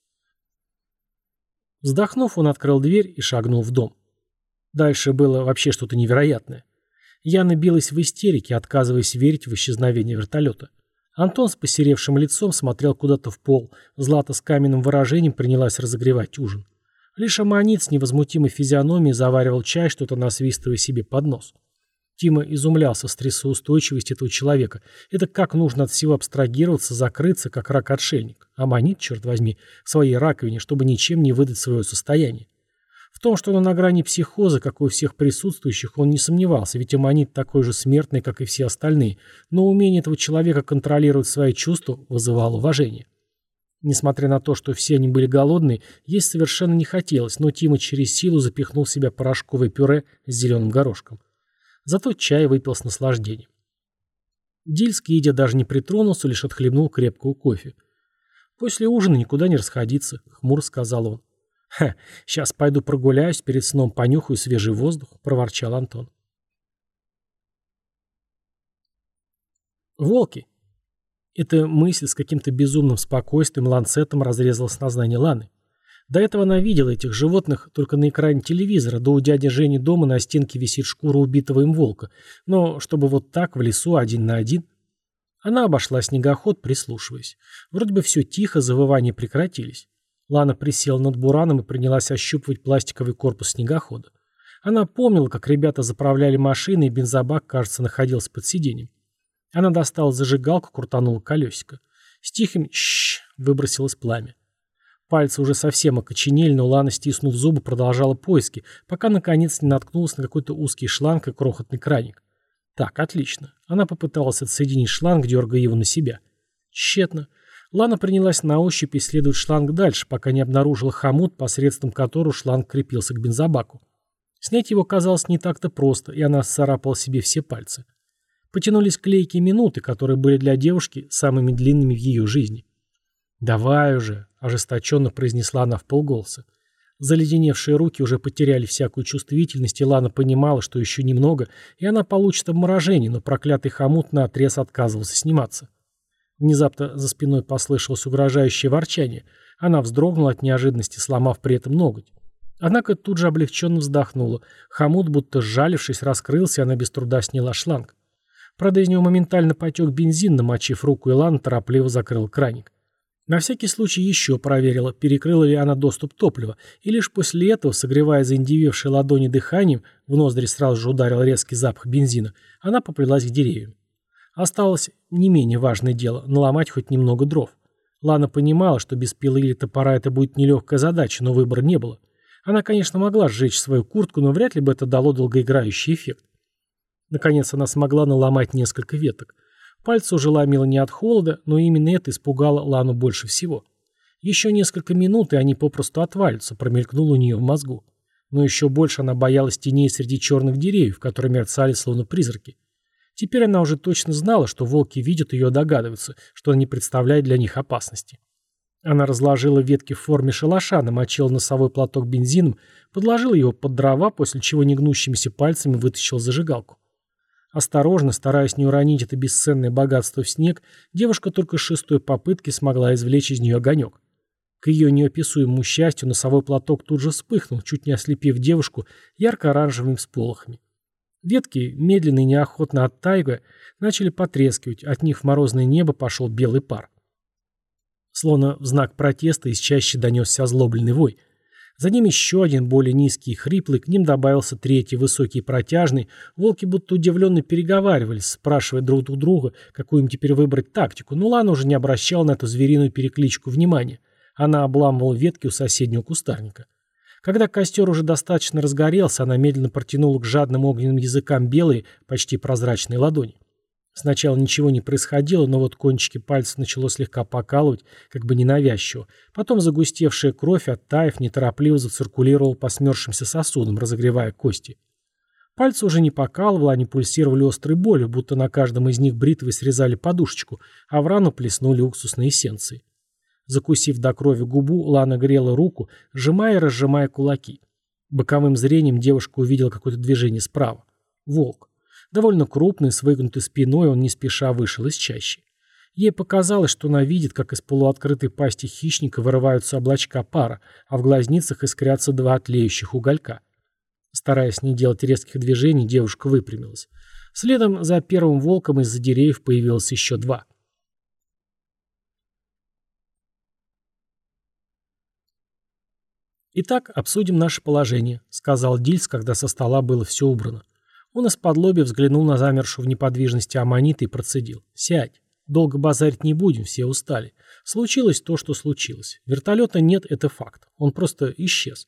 Вздохнув, он открыл дверь и шагнул в дом. Дальше было вообще что-то невероятное. Яна билась в истерике, отказываясь верить в исчезновение вертолета. Антон с посеревшим лицом смотрел куда-то в пол. Злата с каменным выражением принялась разогревать ужин. Лишь Аммонит с невозмутимой физиономией заваривал чай, что-то насвистывая себе под нос. Тима изумлялся стрессоустойчивости этого человека. Это как нужно от всего абстрагироваться, закрыться, как рак-отшельник. Аммонит, черт возьми, в своей раковине, чтобы ничем не выдать свое состояние. В том, что он на грани психоза, как и у всех присутствующих, он не сомневался, ведь Аммонит такой же смертный, как и все остальные, но умение этого человека контролировать свои чувства вызывало уважение. Несмотря на то, что все они были голодные, есть совершенно не хотелось, но Тима через силу запихнул в себя порошковое пюре с зеленым горошком. Зато чай выпил с наслаждением. Дильс к еде даже не притронулся, лишь отхлебнул крепкого кофе. «После ужина никуда не расходиться», — хмуро сказал он. «Ха, сейчас пойду прогуляюсь, перед сном понюхаю свежий воздух», — проворчал Антон. Волки. Эта мысль с каким-то безумным спокойствием ланцетом разрезала сознание Ланы. До этого она видела этих животных только на экране телевизора, да у дяди Жени дома на стенке висит шкура убитого им волка, но чтобы вот так в лесу один на один. Она обошла снегоход, прислушиваясь. Вроде бы все тихо, завывания прекратились. Лана присела над бураном и принялась ощупывать пластиковый корпус снегохода. Она помнила, как ребята заправляли машины, и бензобак, кажется, находился под сиденьем. Она достала зажигалку, крутанула колесико. С тихим «щ» выбросилось пламя. Пальцы уже совсем окоченели, но Лана, стиснув зубы, продолжала поиски, пока наконец не наткнулась на какой-то узкий шланг и крохотный краник. Так, отлично. Она попыталась отсоединить шланг, дергая его на себя. Тщетно. Лана принялась на ощупь исследовать шланг дальше, пока не обнаружила хомут, посредством которого шланг крепился к бензобаку. Снять его казалось не так-то просто, и она сцарапала себе все пальцы. Потянулись клейкие минуты, которые были для девушки самыми длинными в ее жизни. «Давай уже», — ожесточенно произнесла она вполголоса. Заледеневшие руки уже потеряли всякую чувствительность, и Лана понимала, что еще немного, и она получит обморожение, но проклятый хомут наотрез отказывался сниматься. Внезапно за спиной послышалось угрожающее ворчание. Она вздрогнула от неожиданности, сломав при этом ноготь. Однако тут же облегченно вздохнула. Хомут, будто сжалившись, раскрылся, и она без труда сняла шланг. Правда, из него моментально потек бензин, намочив руку, и Лана торопливо закрыла краник. На всякий случай еще проверила, перекрыла ли она доступ топлива, и лишь после этого, согревая заиндевевшие ладони дыханием, в ноздри сразу же ударил резкий запах бензина, она поплелась к деревьям. Осталось не менее важное дело – наломать хоть немного дров. Лана понимала, что без пилы или топора это будет нелегкая задача, но выбора не было. Она, конечно, могла сжечь свою куртку, но вряд ли бы это дало долгоиграющий эффект. Наконец она смогла наломать несколько веток. Пальцы уже ломило не от холода, но именно это испугало Лану больше всего. Еще несколько минут, и они попросту отвалятся, промелькнуло у нее в мозгу. Но еще больше она боялась теней среди черных деревьев, которые мерцали словно призраки. Теперь она уже точно знала, что волки видят ее и догадываются, что она не представляет для них опасности. Она разложила ветки в форме шалаша, намочила носовой платок бензином, подложила его под дрова, после чего негнущимися пальцами вытащила зажигалку. Осторожно, стараясь не уронить это бесценное богатство в снег, девушка только с шестой попытки смогла извлечь из нее огонек. К ее неописуемому счастью, носовой платок тут же вспыхнул, чуть не ослепив девушку ярко-оранжевыми всполохами. Ветки, медленно и неохотно оттаивая, начали потрескивать, от них в морозное небо пошел белый пар. Словно в знак протеста из чащи донесся озлобленный вой. За ним еще один, более низкий и хриплый, к ним добавился третий, высокий и протяжный. Волки будто удивленно переговаривались, спрашивая друг у друга, какую им теперь выбрать тактику, но Лана уже не обращала на эту звериную перекличку внимания. Она обламывала ветки у соседнего кустарника. Когда костер уже достаточно разгорелся, она медленно протянула к жадным огненным языкам белые, почти прозрачные ладони. Сначала ничего не происходило, но вот кончики пальцев начало слегка покалывать, как бы ненавязчиво. Потом загустевшая кровь, оттаив, неторопливо зациркулировала по смерзшимся сосудам, разогревая кости. Пальцы уже не покалывало, они пульсировали острой болью, будто на каждом из них бритвой срезали подушечку, а в рану плеснули уксусной эссенцией. Закусив до крови губу, Лана грела руку, сжимая и разжимая кулаки. Боковым зрением девушка увидела какое-то движение справа. Волк. Довольно крупный, с выгнутой спиной, он не спеша вышел из чащи. Ей показалось, что она видит, как из полуоткрытой пасти хищника вырываются облачка пара, а в глазницах искрятся два тлеющих уголька. Стараясь не делать резких движений, девушка выпрямилась. Следом за первым волком из-за деревьев появилось еще два. «Итак, обсудим наше положение», — сказал Дильс, когда со стола было все убрано. Он из-подлобья взглянул на замершую в неподвижности аммонита и процедил. «Сядь. Долго базарить не будем, все устали. Случилось то, что случилось. Вертолета нет, это факт. Он просто исчез».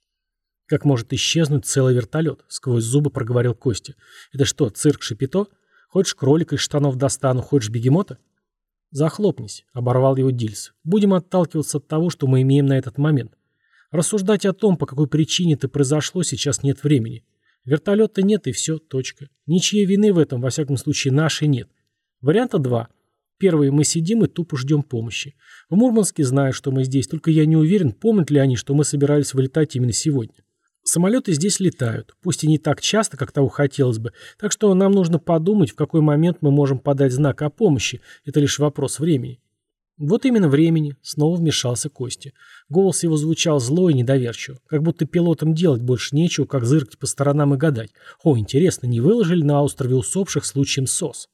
«Как может исчезнуть целый вертолет?» — сквозь зубы проговорил Костя. «Это что, цирк Шапито? Хочешь кролика из штанов достану, хочешь бегемота?» «Захлопнись», — оборвал его Дильс. «Будем отталкиваться от того, что мы имеем на этот момент. Рассуждать о том, по какой причине это произошло, сейчас нет времени. Вертолета нет и все, точка. Ничьей вины в этом, во всяком случае, нашей нет. Варианта два. Первый, мы сидим и тупо ждем помощи. В Мурманске знают, что мы здесь, только я не уверен, помнят ли они, что мы собирались вылетать именно сегодня. Самолеты здесь летают, пусть и не так часто, как того хотелось бы, так что нам нужно подумать, в какой момент мы можем подать знак о помощи. Это лишь вопрос времени. Вот именно времени, снова вмешался Костя. Голос его звучал зло и недоверчиво, как будто пилотам делать больше нечего, как зыркать по сторонам и гадать. О, интересно, не выложили на острове усопших случаем СОС?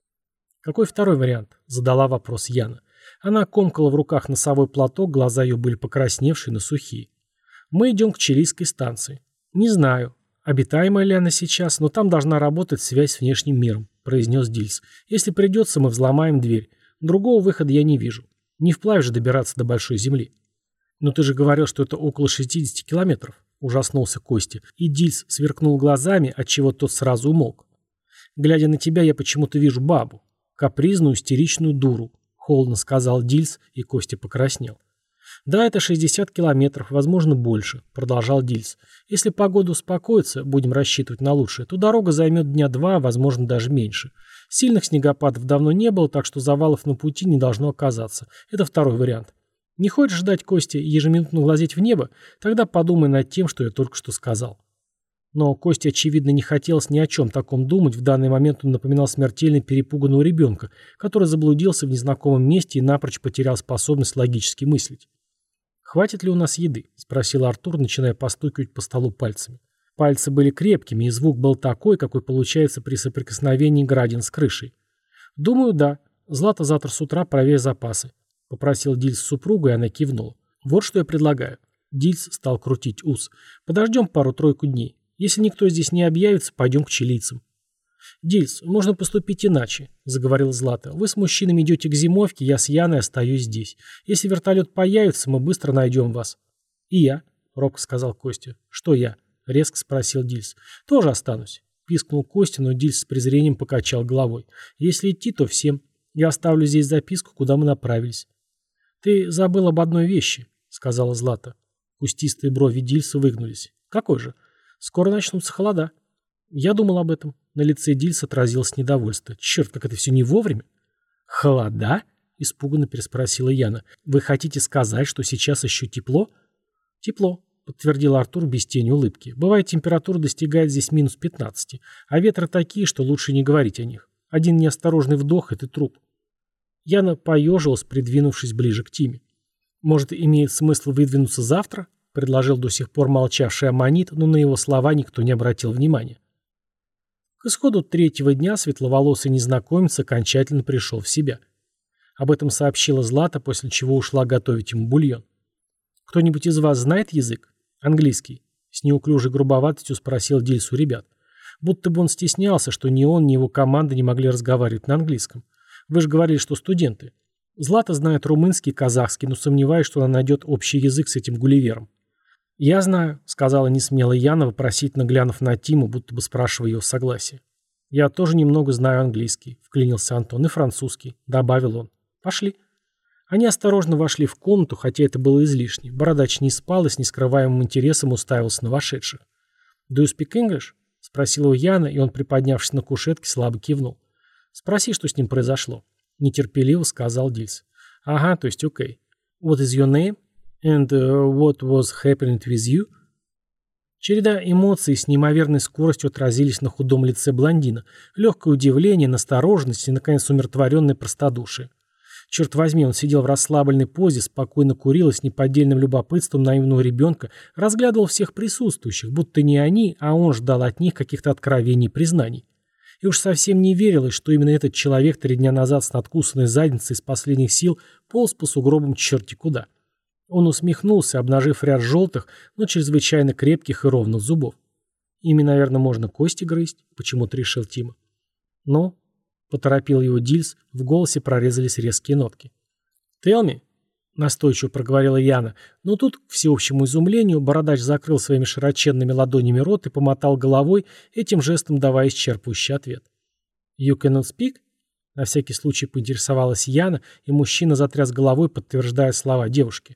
Какой второй вариант? Задала вопрос Яна. Она комкала в руках носовой платок, глаза ее были покрасневшие, но сухие. Мы идем к чилийской станции. Не знаю, обитаемая ли она сейчас, но там должна работать связь с внешним миром, произнес Дильс. Если придется, мы взломаем дверь. Другого выхода я не вижу. Не вплавь же добираться до Большой Земли. Но ты же говорил, что это около 60 километров. Ужаснулся Костя. И Дильс сверкнул глазами, отчего тот сразу умолк. Глядя на тебя, я почему-то вижу бабу. Капризную, истеричную дуру. Холодно сказал Дильс, и Костя покраснел. Да, это 60 километров, возможно, больше, продолжал Дильс. Если погода успокоится, будем рассчитывать на лучшее, то дорога займет дня два, возможно, даже меньше. Сильных снегопадов давно не было, так что завалов на пути не должно оказаться. Это второй вариант. Не хочешь ждать, Костя, и ежеминутно глазеть в небо? Тогда подумай над тем, что я только что сказал. Но Косте, очевидно, не хотелось ни о чем таком думать. В данный момент он напоминал смертельно перепуганного ребенка, который заблудился в незнакомом месте и напрочь потерял способность логически мыслить. «Хватит ли у нас еды?» – спросил Артур, начиная постукивать по столу пальцами. Пальцы были крепкими, и звук был такой, какой получается при соприкосновении градин с крышей. «Думаю, да. Злата завтра с утра проверь запасы», – попросил Дильс супругу, и она кивнула. «Вот что я предлагаю». Дильс стал крутить ус. «Подождем пару-тройку дней. Если никто здесь не объявится, пойдем к чилийцам». «Дильс, можно поступить иначе», — заговорил Злата. «Вы с мужчинами идете к зимовке, я с Яной остаюсь здесь. Если вертолет появится, мы быстро найдем вас». «И я», — робко сказал Костя. «Что я?» — резко спросил Дильс. «Тоже останусь», — пискнул Костя, но Дильс с презрением покачал головой. «Если идти, то всем. Я оставлю здесь записку, куда мы направились». «Ты забыл об одной вещи», — сказала Злата. Кустистые брови Дильса выгнулись. «Какой же? Скоро начнутся холода». «Я думал об этом». На лице Дильса отразилось недовольство. «Черт, как это все не вовремя!» «Холода?» — испуганно переспросила Яна. «Вы хотите сказать, что сейчас еще тепло?» «Тепло», — подтвердил Артур без тени улыбки. «Бывает, температура достигает здесь минус 15, а ветры такие, что лучше не говорить о них. Один неосторожный вдох — это труп». Яна поежилась, придвинувшись ближе к Тиме. «Может, имеет смысл выдвинуться завтра?» — предложил до сих пор молчавший Аммонит, но на его слова никто не обратил внимания. К исходу третьего дня светловолосый незнакомец окончательно пришел в себя. Об этом сообщила Злата, после чего ушла готовить ему бульон. «Кто-нибудь из вас знает язык? Английский?» С неуклюжей грубоватостью спросил Дильс у ребят. Будто бы он стеснялся, что ни он, ни его команда не могли разговаривать на английском. «Вы же говорили, что студенты». Злата знает румынский и казахский, но сомневаюсь, что она найдет общий язык с этим Гулливером. «Я знаю», — сказала несмелая Яна, вопросительно глянув на Тиму, будто бы спрашивая его согласия. «Я тоже немного знаю английский», — вклинился Антон, — «и французский», — добавил он. «Пошли». Они осторожно вошли в комнату, хотя это было излишне. Бородач не спал и с нескрываемым интересом уставился на вошедших. «Do you speak English?» — спросила его Яна, и он, приподнявшись на кушетке, слабо кивнул. «Спроси, что с ним произошло», — нетерпеливо сказал Дильс. «Ага, то есть окей. What is your name? And what was happening with you?» Череда эмоций с неимоверной скоростью отразились на худом лице блондина. Легкое удивление, настороженность и, наконец, умиротворенное простодушие. Черт возьми, он сидел в расслабленной позе, спокойно курил и с неподдельным любопытством наивного ребенка разглядывал всех присутствующих, будто не они, а он ждал от них каких-то откровений и признаний. И уж совсем не верилось, что именно этот человек 3 дня назад с надкусанной задницей из последних сил полз по сугробам черти куда. Он усмехнулся, обнажив ряд желтых, но чрезвычайно крепких и ровных зубов. «Ими, наверное, можно кости грызть», — почему-то решил Тима. «Ну?» — поторопил его Дильс, в голосе прорезались резкие нотки. «Tell me», — настойчиво проговорила Яна, но тут, к всеобщему изумлению, бородач закрыл своими широченными ладонями рот и помотал головой, этим жестом давая исчерпывающий ответ. «You cannot speak?» — на всякий случай поинтересовалась Яна, и мужчина затряс головой, подтверждая слова девушки.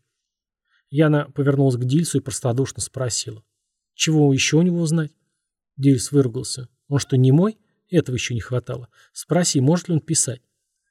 Яна повернулась к Дильсу и простодушно спросила. «Чего еще у него узнать?» Дильс выругался. «Он что, немой? Этого еще не хватало. Спроси, может ли он писать?»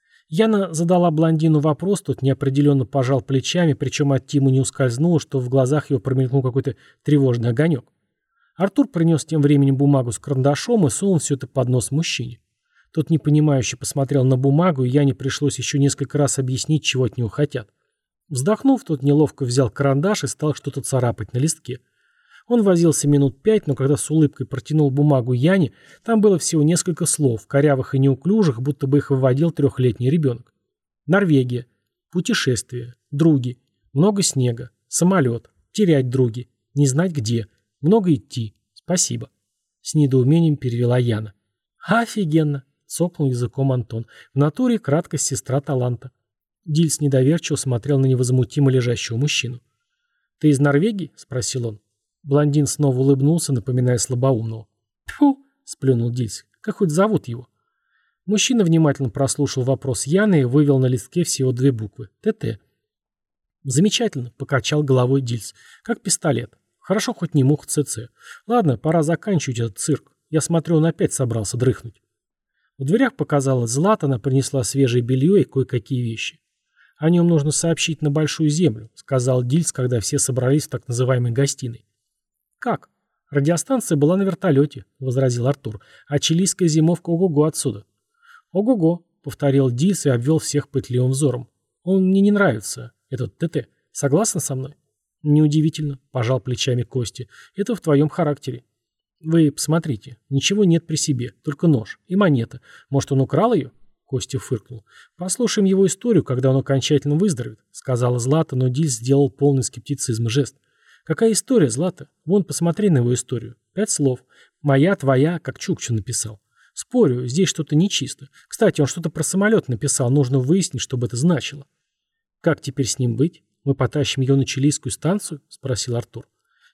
Яна задала блондину вопрос, тот неопределенно пожал плечами, причем от Тима не ускользнуло, что в глазах его промелькнул какой-то тревожный огонек. Артур принес тем временем бумагу с карандашом и сунул все это под нос мужчине. Тот непонимающе посмотрел на бумагу, и Яне пришлось еще несколько раз объяснить, чего от него хотят. Вздохнув, тот неловко взял карандаш и стал что-то царапать на листке. Он возился минут 5, но когда с улыбкой протянул бумагу Яне, там было всего несколько слов, корявых и неуклюжих, будто бы их выводил 3-летний ребенок. Норвегия. Путешествие. Други. Много снега. Самолет. Терять други. Не знать где. Много идти. Спасибо. С недоумением перевела Яна. «Офигенно!» — цокнул языком Антон. «В натуре краткость сестра таланта». Дильс недоверчиво смотрел на невозмутимо лежащего мужчину. «Ты из Норвегии?» — спросил он. Блондин снова улыбнулся, напоминая слабоумного. «Тьфу!» — сплюнул Дильс. «Как хоть зовут его?» Мужчина внимательно прослушал вопрос Яны и вывел на листке всего 2 буквы. «ТТ». «Замечательно», — покачал головой Дильс. «Как пистолет. Хорошо, хоть не муха ЦЦ. Ладно, пора заканчивать этот цирк. Я смотрю, он опять собрался дрыхнуть». В дверях показалась Злата, она принесла свежее белье и кое-какие вещи. «О нем нужно сообщить на Большую Землю», — сказал Дильс, когда все собрались в так называемой гостиной. «Как? Радиостанция была на вертолете», — возразил Артур. «А чилийская зимовка ого-го отсюда». «Ого-го», — повторил Дильс и обвел всех пытливым взором. «Он мне не нравится, этот ТТ. Согласна со мной?» «Неудивительно», — пожал плечами Костя. «Это в твоем характере». «Вы посмотрите, ничего нет при себе, только нож и монета. Может, он украл ее?» Костя фыркнул. «Послушаем его историю, когда он окончательно выздоровеет», — сказала Злата, но Дильс сделал полный скептицизм жест. «Какая история, Злата? Вон, посмотри на его историю. 5 слов. Моя, твоя, как Чукча написал. Спорю, здесь что-то нечисто. Кстати, он что-то про самолет написал, нужно выяснить, что бы это значило». «Как теперь с ним быть? Мы потащим ее на чилийскую станцию?» — спросил Артур.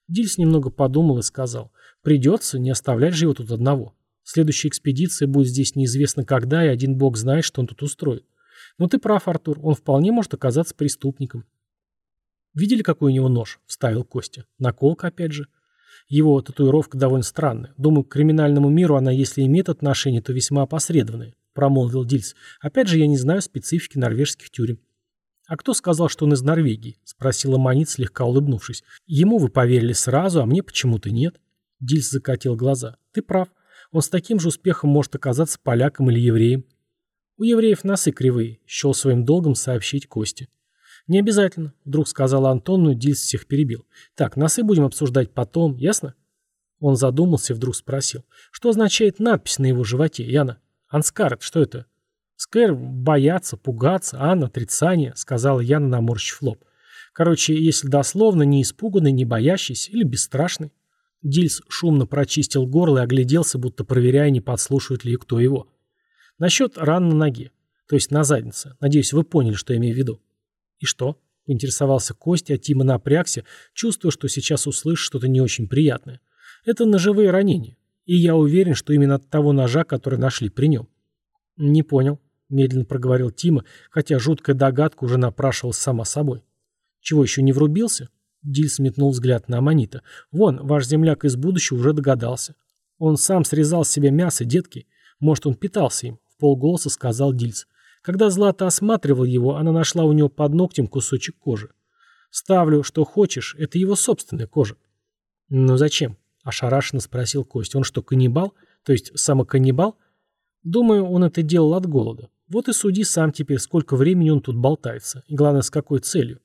Дильс немного подумал и сказал: «Придется, не оставлять же его тут одного. Следующая экспедиция будет здесь неизвестно когда, и один бог знает, что он тут устроит. Но ты прав, Артур, он вполне может оказаться преступником». «Видели, какой у него нож?» — вставил Костя. «Наколка, опять же». «Его татуировка довольно странная. Думаю, к криминальному миру она, если имеет отношение, то весьма опосредованное», — промолвил Дильс. «Опять же, я не знаю специфики норвежских тюрем». «А кто сказал, что он из Норвегии?» — спросил Аммонит, слегка улыбнувшись. «Ему вы поверили сразу, а мне почему-то нет». Дильс закатил глаза. «Ты прав. Он с таким же успехом может оказаться поляком или евреем». «У евреев носы кривые», — счел своим долгом сообщить Косте. «Не обязательно», — вдруг сказал Антон, но Дильс всех перебил. «Так, носы будем обсуждать потом, ясно?» Он задумался и вдруг спросил. «Что означает надпись на его животе, Яна?» «Анскарет, что это?» «Скэр — бояться, пугаться, ан — отрицание», — сказала Яна, наморщив лоб. «Короче, если дословно, не испуганный, не боящийся или бесстрашный». Дильс шумно прочистил горло и огляделся, будто проверяя, не подслушивает ли кто его. «Насчет ран на ноге, то есть на заднице. Надеюсь, вы поняли, что я имею в виду». «И что?» — поинтересовался Костя, а Тима напрягся, чувствуя, что сейчас услышит что-то не очень приятное. «Это ножевые ранения, и я уверен, что именно от того ножа, который нашли при нем». «Не понял», — медленно проговорил Тима, хотя жуткая догадка уже напрашивалась сама собой. «Чего, еще не врубился?» Дильс метнул взгляд на Аммонита. «Вон, ваш земляк из будущего уже догадался. Он сам срезал с себя мясо, детки. Может, он питался им», — вполголоса сказал Дильс. Когда Злата осматривал его, она нашла у него под ногтем кусочек кожи. «Ставлю, что хочешь, это его собственная кожа». «Ну зачем?» – ошарашенно спросил Костя. «Он что, каннибал? То есть самоканнибал?» «Думаю, он это делал от голода. Вот и суди сам теперь, сколько времени он тут болтается. И главное, с какой целью».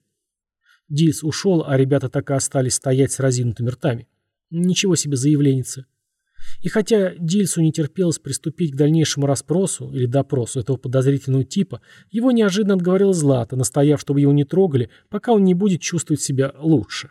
Дильс ушел, а ребята так и остались стоять с разинутыми ртами. Ничего себе заявленница. И хотя Дильсу не терпелось приступить к дальнейшему расспросу или допросу этого подозрительного типа, его неожиданно отговорил Злата, настояв, чтобы его не трогали, пока он не будет чувствовать себя лучше.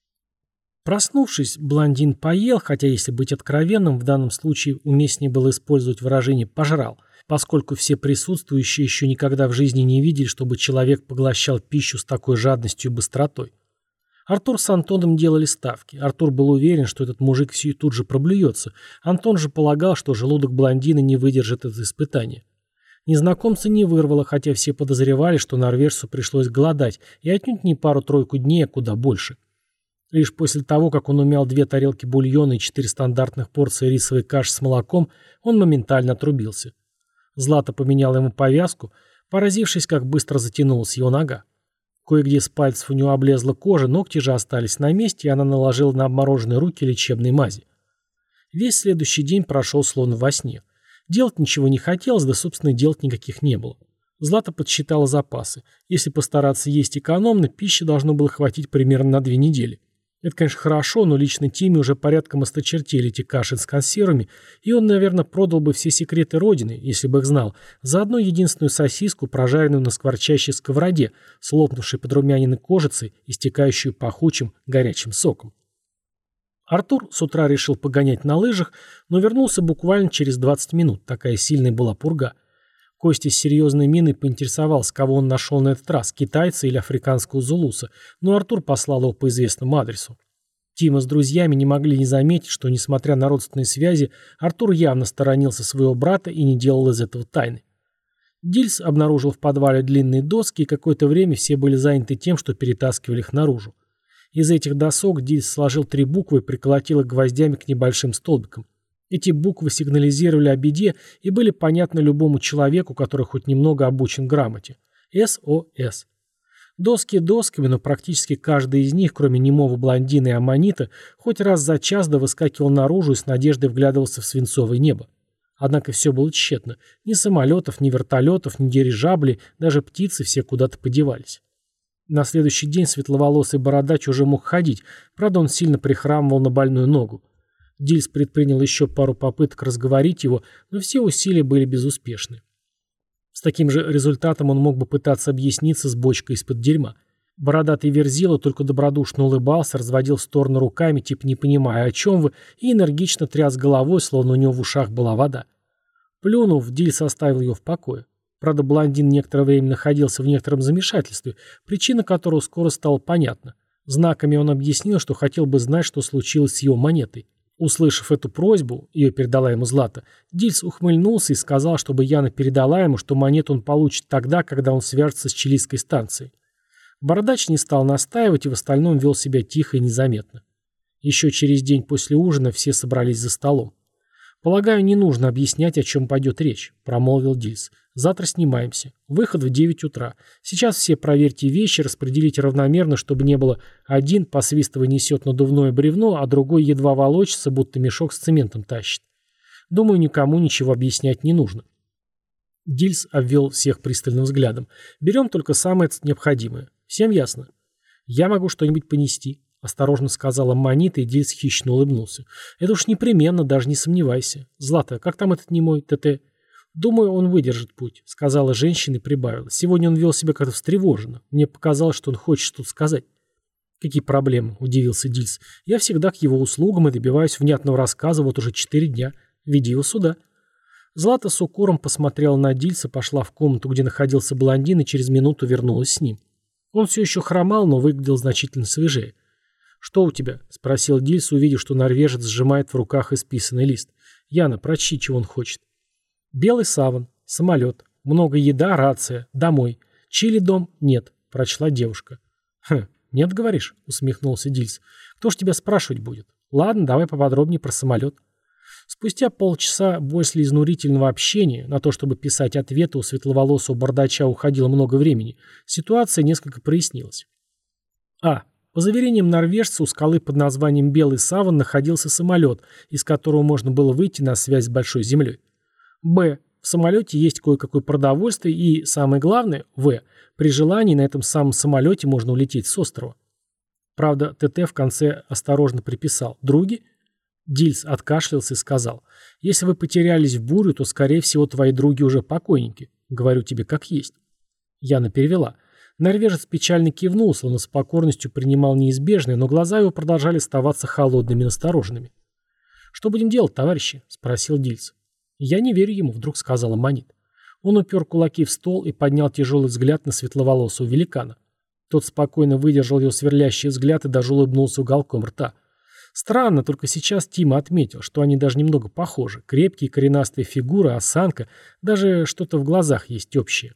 Проснувшись, блондин поел, хотя, если быть откровенным, в данном случае уместнее было использовать выражение «пожрал», поскольку все присутствующие еще никогда в жизни не видели, чтобы человек поглощал пищу с такой жадностью и быстротой. Артур с Антоном делали ставки. Артур был уверен, что этот мужик все и тут же проблюется. Антон же полагал, что желудок блондина не выдержит это испытание. Незнакомца не вырвало, хотя все подозревали, что норвежцу пришлось голодать, и отнюдь не пару-тройку дней, а куда больше. Лишь после того, как он умял 2 тарелки бульона и 4 стандартных порции рисовой каши с молоком, он моментально отрубился. Злата поменяла ему повязку, поразившись, как быстро затянулась его нога. Кое-где с пальцев у него облезла кожа, ногти же остались на месте, и она наложила на обмороженные руки лечебной мази. Весь следующий день прошел словно во сне. Делать ничего не хотелось, да, собственно, делать никаких не было. Злата подсчитала запасы. Если постараться есть экономно, пищи должно было хватить примерно на 2 недели. Это, конечно, хорошо, но лично Тиме уже порядком осточертели эти каши с консервами, и он, наверное, продал бы все секреты Родины, если бы их знал, за одну единственную сосиску, прожаренную на скворчащей сковороде, с лопнувшей подрумяненной кожицей, истекающую пахучим горячим соком. Артур с утра решил погонять на лыжах, но вернулся буквально через 20 минут, такая сильная была пурга. Костя с серьезной миной поинтересовался, кого он нашел на этот раз, китайца или африканского зулуса, но Артур послал его по известному адресу. Тима с друзьями не могли не заметить, что, несмотря на родственные связи, Артур явно сторонился своего брата и не делал из этого тайны. Дильс обнаружил в подвале длинные доски, и какое-то время все были заняты тем, что перетаскивали их наружу. Из этих досок Дильс сложил 3 буквы и приколотил их гвоздями к небольшим столбикам. Эти буквы сигнализировали о беде и были понятны любому человеку, который хоть немного обучен грамоте. СОС. Доски досками, но практически каждый из них, кроме немого блондина и аммонита, хоть раз за час выскакивал наружу и с надеждой вглядывался в свинцовое небо. Однако все было тщетно. Ни самолетов, ни вертолетов, ни дирижаблей, даже птицы все куда-то подевались. На следующий день светловолосый бородач уже мог ходить, правда он сильно прихрамывал на больную ногу. Дильс предпринял еще пару попыток разговорить его, но все усилия были безуспешны. С таким же результатом он мог бы пытаться объясниться с бочкой из-под дерьма. Бородатый Верзила только добродушно улыбался, разводил в сторону руками, типа не понимая, о чем вы, и энергично тряс головой, словно у него в ушах была вода. Плюнув, Дильс оставил ее в покое. Правда, блондин некоторое время находился в некотором замешательстве, причина которого скоро стала понятна. Знаками он объяснил, что хотел бы знать, что случилось с его монетой. Услышав эту просьбу, ее передала ему Злата, Дильс ухмыльнулся и сказал, чтобы Яна передала ему, что монету он получит тогда, когда он свяжется с чилийской станцией. Бородач не стал настаивать и в остальном вел себя тихо и незаметно. Еще через день после ужина все собрались за столом. «Полагаю, не нужно объяснять, о чем пойдет речь», — промолвил Дильс. «Завтра снимаемся. Выход в 9 утра. Сейчас все проверьте вещи, распределите равномерно, чтобы не было один, посвистывая, несет надувное бревно, а другой едва волочится, будто мешок с цементом тащит. Думаю, никому ничего объяснять не нужно». Дильс обвел всех пристальным взглядом. «Берем только самое необходимое. Всем ясно?» «Я могу что-нибудь понести», — осторожно сказала Манита, и Дильс хищно улыбнулся. «Это уж непременно, даже не сомневайся. Злата, как там этот немой ТТ?» «Думаю, он выдержит путь», — сказала женщина и прибавила. «Сегодня он вел себя как-то встревоженно. Мне показалось, что он хочет что-то сказать». «Какие проблемы?» — удивился Дильс. «Я всегда к его услугам и добиваюсь внятного рассказа вот уже 4 дня. Веди его сюда». Злата с укором посмотрела на Дильса, пошла в комнату, где находился блондин, и через минуту вернулась с ним. Он все еще хромал, но выглядел значительно свежее. «Что у тебя?» — спросил Дильс, увидев, что норвежец сжимает в руках исписанный лист. «Яна, прочти, чего он хочет». «Белый саван, самолет, много еда, рация, домой. Чили дом? Нет», — прочла девушка. «Хм, нет, говоришь?» — усмехнулся Дильс. «Кто ж тебя спрашивать будет? Ладно, давай поподробнее про самолет». Спустя полчаса после изнурительного общения, на то, чтобы писать ответы, у светловолосого бардача уходило много времени, ситуация несколько прояснилась. А. По заверениям норвежца, у скалы под названием Белый Саван находился самолет, из которого можно было выйти на связь с Большой Землей. Б. В самолете есть кое-какое продовольствие и, самое главное, В. При желании на этом самом самолете можно улететь с острова. Правда, ТТ в конце осторожно приписал. «Други?» Дильс откашлялся и сказал. «Если вы потерялись в бурю, то, скорее всего, твои други уже покойники. Говорю тебе как есть». Яна перевела. Норвежец печально кивнул, словно с покорностью принимал неизбежное, но глаза его продолжали оставаться холодными и настороженными. «Что будем делать, товарищи?» — спросил Дильс. «Я не верю ему», — вдруг сказала Манит. Он упер кулаки в стол и поднял тяжелый взгляд на светловолосого великана. Тот спокойно выдержал его сверлящий взгляд и даже улыбнулся уголком рта. Странно, только сейчас Тима отметил, что они даже немного похожи. Крепкие коренастые фигуры, осанка, даже что-то в глазах есть общее.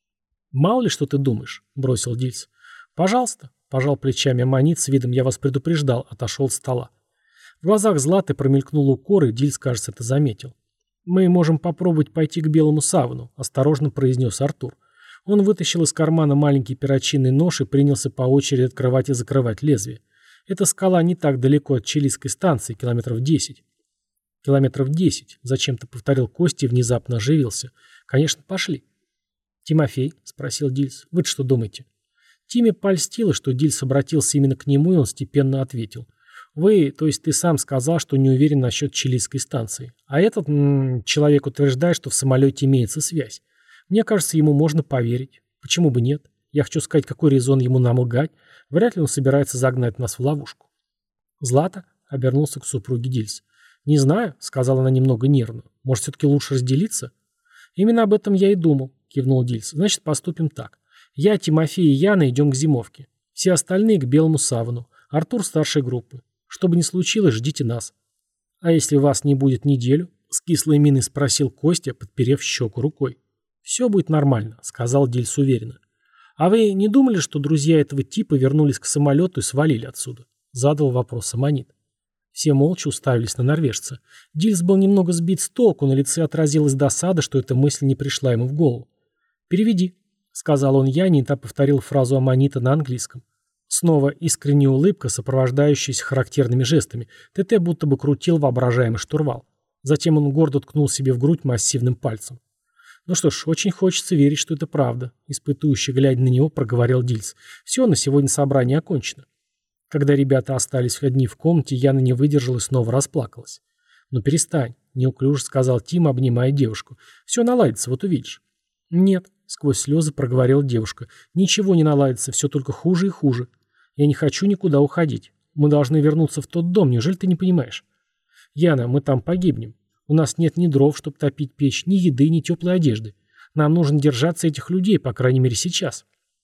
«Мало ли, что ты думаешь», — бросил Дильс. «Пожалуйста», — пожал плечами Аманит с видом «я вас предупреждал», отошел от стола. В глазах Златы промелькнул укор, и Дильс, кажется, это заметил. «Мы можем попробовать пойти к Белому Савану», — осторожно произнес Артур. Он вытащил из кармана маленький перочинный нож и принялся по очереди открывать и закрывать лезвие. Эта скала не так далеко от чилийской станции, километров 10. «Километров 10», — зачем-то повторил Костя и внезапно оживился. «Конечно, пошли». «Тимофей?» — спросил Дильс. «Вы-то что думаете?» Тиме польстило, что Дильс обратился именно к нему, и он степенно ответил. «Вы, то есть ты сам сказал, что не уверен насчет чилийской станции. А этот человек утверждает, что в самолете имеется связь. Мне кажется, ему можно поверить. Почему бы нет? Я хочу сказать, какой резон ему нам лгать. Вряд ли он собирается загнать нас в ловушку». «Злата?» — обернулся к супруге Дильс. «Не знаю», — сказала она немного нервно. «Может, все-таки лучше разделиться?» «Именно об этом я и думал», — кивнул Дильс. «Значит, поступим так. Я, Тимофей и Яна идем к зимовке. Все остальные к Белому Савану. Артур старшей группы. Что бы ни случилось, ждите нас». «А если вас не будет неделю?» — с кислой миной спросил Костя, подперев щеку рукой. «Все будет нормально», — сказал Дильс уверенно. «А вы не думали, что друзья этого типа вернулись к самолету и свалили отсюда?» — задал вопрос Аманит. Все молча уставились на норвежца. Дильс был немного сбит с толку, на лице отразилась досада, что эта мысль не пришла ему в голову. «Переведи», — сказал он Яне, и та повторил фразу Аманита на английском. Снова искренняя улыбка, сопровождающаяся характерными жестами. ТТ будто бы крутил воображаемый штурвал. Затем он гордо ткнул себе в грудь массивным пальцем. «Ну что ж, очень хочется верить, что это правда», — испытующе глядя на него, проговорил Дильс. «Все, на сегодня собрание окончено». Когда ребята остались одни в комнате, Яна не выдержала и снова расплакалась. «Ну перестань», — неуклюже сказал Тим, обнимая девушку. «Все наладится, вот увидишь». «Нет», — сквозь слезы проговорила девушка. «Ничего не наладится, все только хуже и хуже. Я не хочу никуда уходить. Мы должны вернуться в тот дом, неужели ты не понимаешь? Яна, мы там погибнем. У нас нет ни дров, чтобы топить печь, ни еды, ни теплой одежды. Нам нужно держаться этих людей, по крайней мере, сейчас».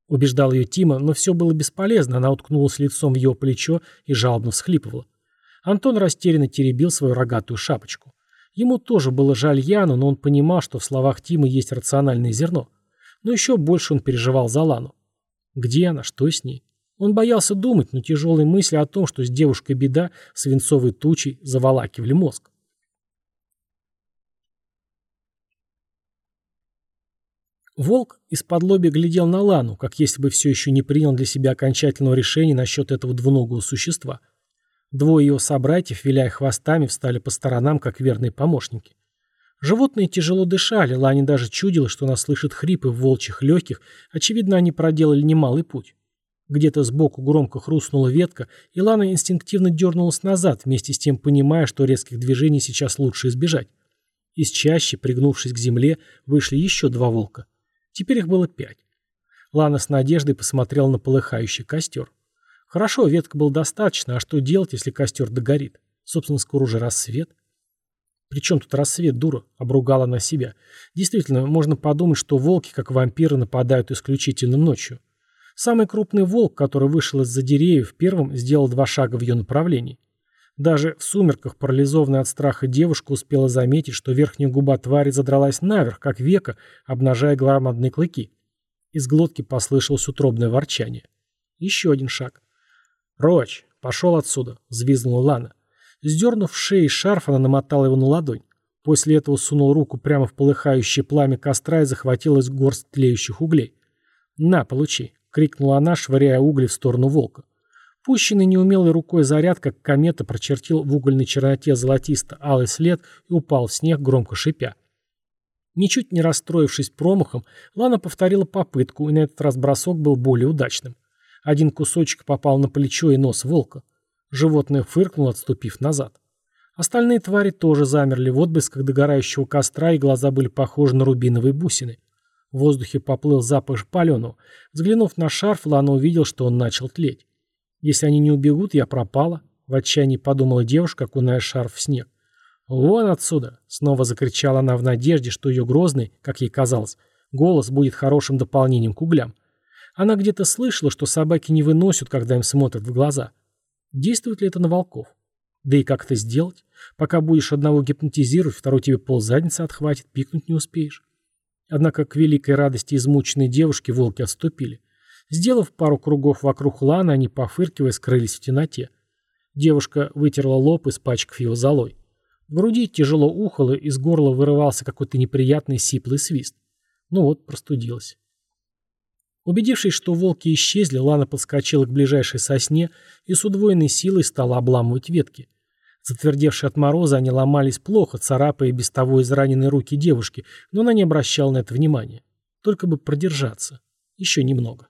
Убеждал ее Тима, но все было бесполезно, она уткнулась лицом в его плечо и жалобно всхлипывала. Антон растерянно теребил свою рогатую шапочку. Ему тоже было жаль Яну, но он понимал, что в словах Тимы есть рациональное зерно. Но еще больше он переживал за Лану. Где она? Что с ней? Он боялся думать, но тяжелые мысли о том, что с девушкой беда, свинцовой тучей заволакивали мозг. Волк из-под-лобья глядел на Лану, как если бы все еще не принял для себя окончательного решения насчет этого двуногого существа. Двое его собратьев, виляя хвостами, встали по сторонам, как верные помощники. Животные тяжело дышали, Лане даже чудилось, что она слышит хрипы в волчьих легких, очевидно, они проделали немалый путь. Где-то сбоку громко хрустнула ветка, и Лана инстинктивно дернулась назад, вместе с тем понимая, что резких движений сейчас лучше избежать. Из чащи, пригнувшись к земле, вышли еще два волка. Теперь их было 5. Лана с надеждой посмотрела на полыхающий костер. Хорошо, ветка было достаточно, а что делать, если костер догорит? Собственно, скоро уже рассвет. «При чем тут рассвет, дура?» — обругала она себя. Действительно, можно подумать, что волки, как вампиры, нападают исключительно ночью. Самый крупный волк, который вышел из-за деревьев первым, сделал 2 шага в ее направлении. Даже в сумерках парализованная от страха девушка успела заметить, что верхняя губа твари задралась наверх, как веко, обнажая громадные клыки. Из глотки послышалось утробное ворчание. Еще один шаг. «Прочь! Пошел отсюда!» — взвизгнула Лана. Сдернув с шеи шарф, она намотала его на ладонь. После этого сунула руку прямо в полыхающее пламя костра и захватилась горсть тлеющих углей. «На, получи!» — крикнула она, швыряя угли в сторону волка. Пущенный неумелой рукой заряд, как комета, прочертил в угольной черноте золотисто-алый след и упал в снег, громко шипя. Ничуть не расстроившись промахом, Лана повторила попытку, и на этот раз бросок был более удачным. Один кусочек попал на плечо и нос волка. Животное фыркнуло, отступив назад. Остальные твари тоже замерли в отблесках догорающего костра, и глаза были похожи на рубиновые бусины. В воздухе поплыл запах паленого. Взглянув на шарф, Лана увидел, что он начал тлеть. «Если они не убегут, я пропала», — в отчаянии подумала девушка, окуная шарф в снег. «Вон отсюда!» — снова закричала она в надежде, что ее грозный, как ей казалось, голос будет хорошим дополнением к углям. Она где-то слышала, что собаки не выносят, когда им смотрят в глаза. Действует ли это на волков? Да и как это сделать? Пока будешь одного гипнотизировать, второй тебе ползадницы отхватит, пикнуть не успеешь. Однако к великой радости измученной девушки волки отступили. Сделав пару кругов вокруг Ланы, они, пофыркивая, скрылись в темноте. Девушка вытерла лоб, испачкав его золой. В груди тяжело ухало, из горла вырывался какой-то неприятный сиплый свист. Ну вот, простудилась. Убедившись, что волки исчезли, Лана подскочила к ближайшей сосне и с удвоенной силой стала обламывать ветки. Затвердевшие от мороза, они ломались плохо, царапая без того израненные руки девушки, но она не обращала на это внимания. Только бы продержаться. Еще немного.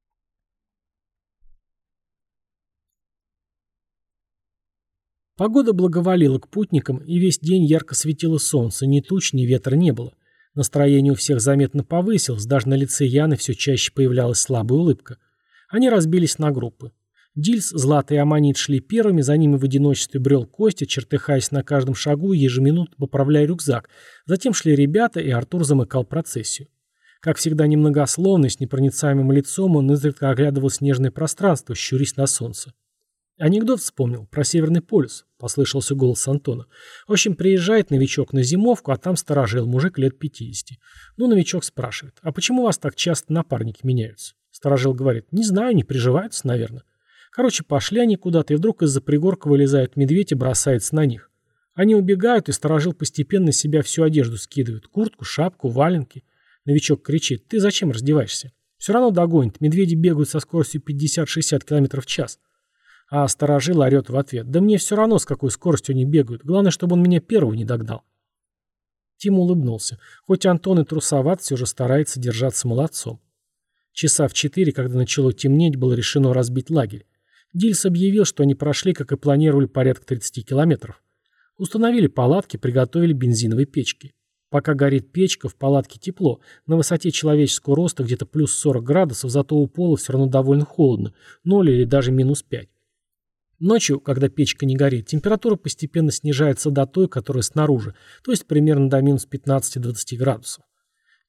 Погода благоволила к путникам, и весь день ярко светило солнце, ни туч, ни ветра не было. Настроение у всех заметно повысилось, даже на лице Яны все чаще появлялась слабая улыбка. Они разбились на группы. Дильс, Злата и Аманит шли первыми, за ними в одиночестве брел Костя, чертыхаясь на каждом шагу и ежеминутно поправляя рюкзак. Затем шли ребята, и Артур замыкал процессию. Как всегда немногословный, с непроницаемым лицом, он изредка оглядывал снежное пространство, щурясь на солнце. «Анекдот вспомнил про Северный полюс», — послышался голос Антона. «В общем, приезжает новичок на зимовку, а там сторожил мужик лет 50. Ну, новичок спрашивает, а почему у вас так часто напарники меняются?» Сторожил говорит, не знаю, не приживаются, наверное. Короче, пошли они куда-то, и вдруг из-за пригорка вылезает медведь и бросается на них. Они убегают, и сторожил постепенно с себя всю одежду скидывает. Куртку, шапку, валенки. Новичок кричит, ты зачем раздеваешься? Все равно догонит, медведи бегают со скоростью 50-60 км в час. А сторожил орет в ответ, да мне все равно, с какой скоростью они бегают. Главное, чтобы он меня первого не догнал. Тим улыбнулся. Хоть Антон и трусоват, все же старается держаться молодцом. Часа в 4, когда начало темнеть, было решено разбить лагерь. Дильс объявил, что они прошли, как и планировали, порядка 30 километров. Установили палатки, приготовили бензиновые печки. Пока горит печка, в палатке тепло. На высоте человеческого роста где-то плюс 40 градусов, зато у пола все равно довольно холодно. 0 или даже минус 5. Ночью, когда печка не горит, температура постепенно снижается до той, которая снаружи, то есть примерно до минус 15-20 градусов.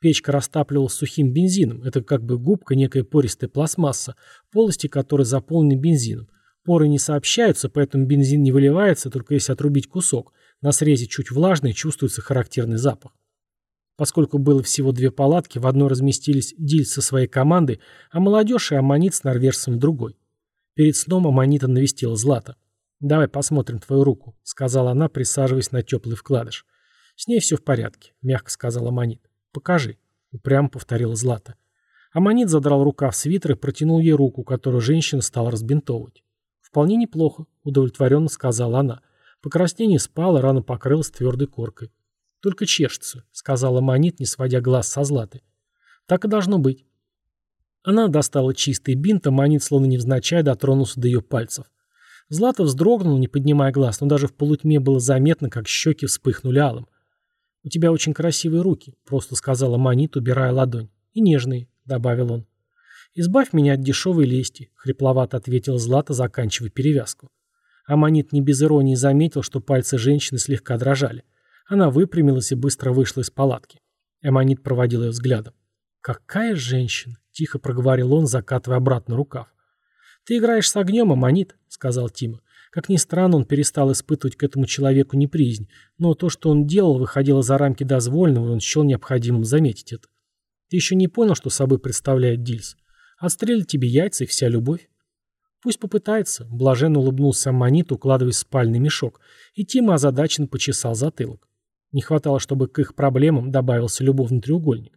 Печка растапливалась сухим бензином. Это как бы губка, некая пористая пластмасса, полости которой заполнены бензином. Поры не сообщаются, поэтому бензин не выливается, только если отрубить кусок. На срезе чуть влажный, чувствуется характерный запах. Поскольку было всего 2 палатки, в одной разместились Дильс со своей командой, а молодежь и Аммонит с норвежцем в другой. Перед сном Аммонита навестила Злата. «Давай посмотрим твою руку», — сказала она, присаживаясь на теплый вкладыш. «С ней все в порядке», — мягко сказал Аммонит. «Покажи», — упрямо повторила Злата. Аммонит задрал рукав свитера и протянул ей руку, которую женщина стала разбинтовывать. «Вполне неплохо», — удовлетворенно сказала она. Покраснение спало, рана покрылась твердой коркой. «Только чешется», — сказала Аммонит, не сводя глаз со Златы. «Так и должно быть». Она достала чистый бинт, Аммонит словно невзначай дотронулся до ее пальцев. Злата вздрогнула, не поднимая глаз, но даже в полутьме было заметно, как щеки вспыхнули алым. «У тебя очень красивые руки», — просто сказала Аммонит, убирая ладонь. «И нежные», — добавил он. «Избавь меня от дешевой лести», — хрипловато ответила Злата, заканчивая перевязку. Аммонит не без иронии заметил, что пальцы женщины слегка дрожали. Она выпрямилась и быстро вышла из палатки. Аммонит проводил ее взглядом. «Какая женщина!» — тихо проговорил он, закатывая обратно рукав. «Ты играешь с огнем, Аммонит», — сказал Тима. Как ни странно, он перестал испытывать к этому человеку неприязнь, но то, что он делал, выходило за рамки дозволенного, и он счел необходимым заметить это. «Ты еще не понял, что собой представляет Дильс? Отстрелит тебе яйца и вся любовь». «Пусть попытается», — блаженно улыбнулся Аммонит, укладываясь в спальный мешок, и Тима озадаченно почесал затылок. Не хватало, чтобы к их проблемам добавился любовный треугольник.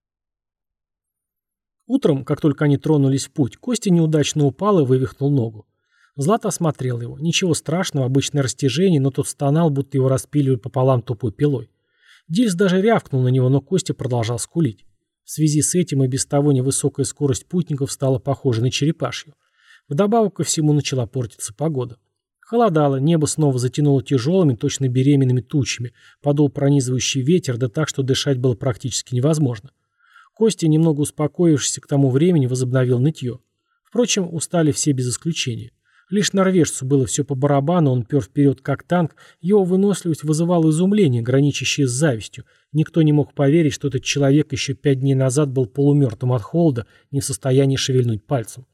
Утром, как только они тронулись в путь, Костя неудачно упал и вывихнул ногу. Злата осмотрел его. Ничего страшного, обычное растяжение, но тот стонал, будто его распиливали пополам тупой пилой. Дильс даже рявкнул на него, но Костя продолжал скулить. В связи с этим и без того невысокая скорость путников стала похожа на черепашью. Вдобавок ко всему начала портиться погода. Холодало, небо снова затянуло тяжелыми, точно беременными тучами, подул пронизывающий ветер, да так, что дышать было практически невозможно. Костя, немного успокоившись к тому времени, возобновил нытье. Впрочем, устали все без исключения. Лишь норвежцу было все по барабану, он пер вперед как танк, его выносливость вызывала изумление, граничащее с завистью. Никто не мог поверить, что этот человек еще 5 дней назад был полумертвым от холода, не в состоянии шевельнуть пальцем.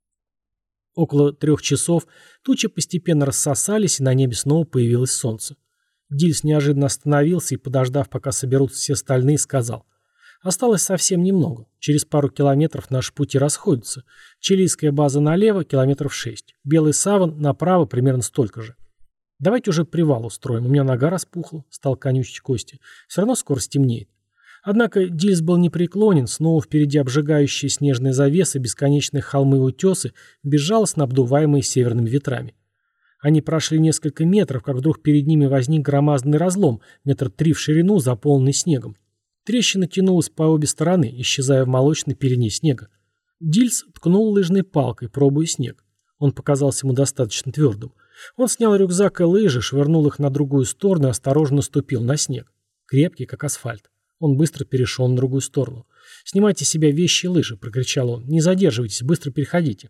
Около 3 часов тучи постепенно рассосались, и на небе снова появилось солнце. Дильс неожиданно остановился и, подождав, пока соберутся все остальные, сказал: «Осталось совсем немного. Через пару километров наши пути расходятся. Чилийская база налево, километров 6. Белый саван направо примерно столько же. Давайте уже привал устроим. У меня нога распухла», — стал конючить Костя. «Все равно скоро стемнеет». Однако Дильс был непреклонен, снова впереди обжигающие снежные завесы, бесконечные холмы и утесы, безжалостно обдуваемые северными ветрами. Они прошли несколько метров, как вдруг перед ними возник громадный разлом, 3 метра в ширину, заполненный снегом. Трещина тянулась по обе стороны, исчезая в молочной пелене снега. Дильс ткнул лыжной палкой, пробуя снег. Он показался ему достаточно твердым. Он снял рюкзак и лыжи, швырнул их на другую сторону и осторожно ступил на снег. Крепкий, как асфальт. Он быстро перешел на другую сторону. «Снимайте с себя вещи и лыжи», — прокричал он. «Не задерживайтесь, быстро переходите».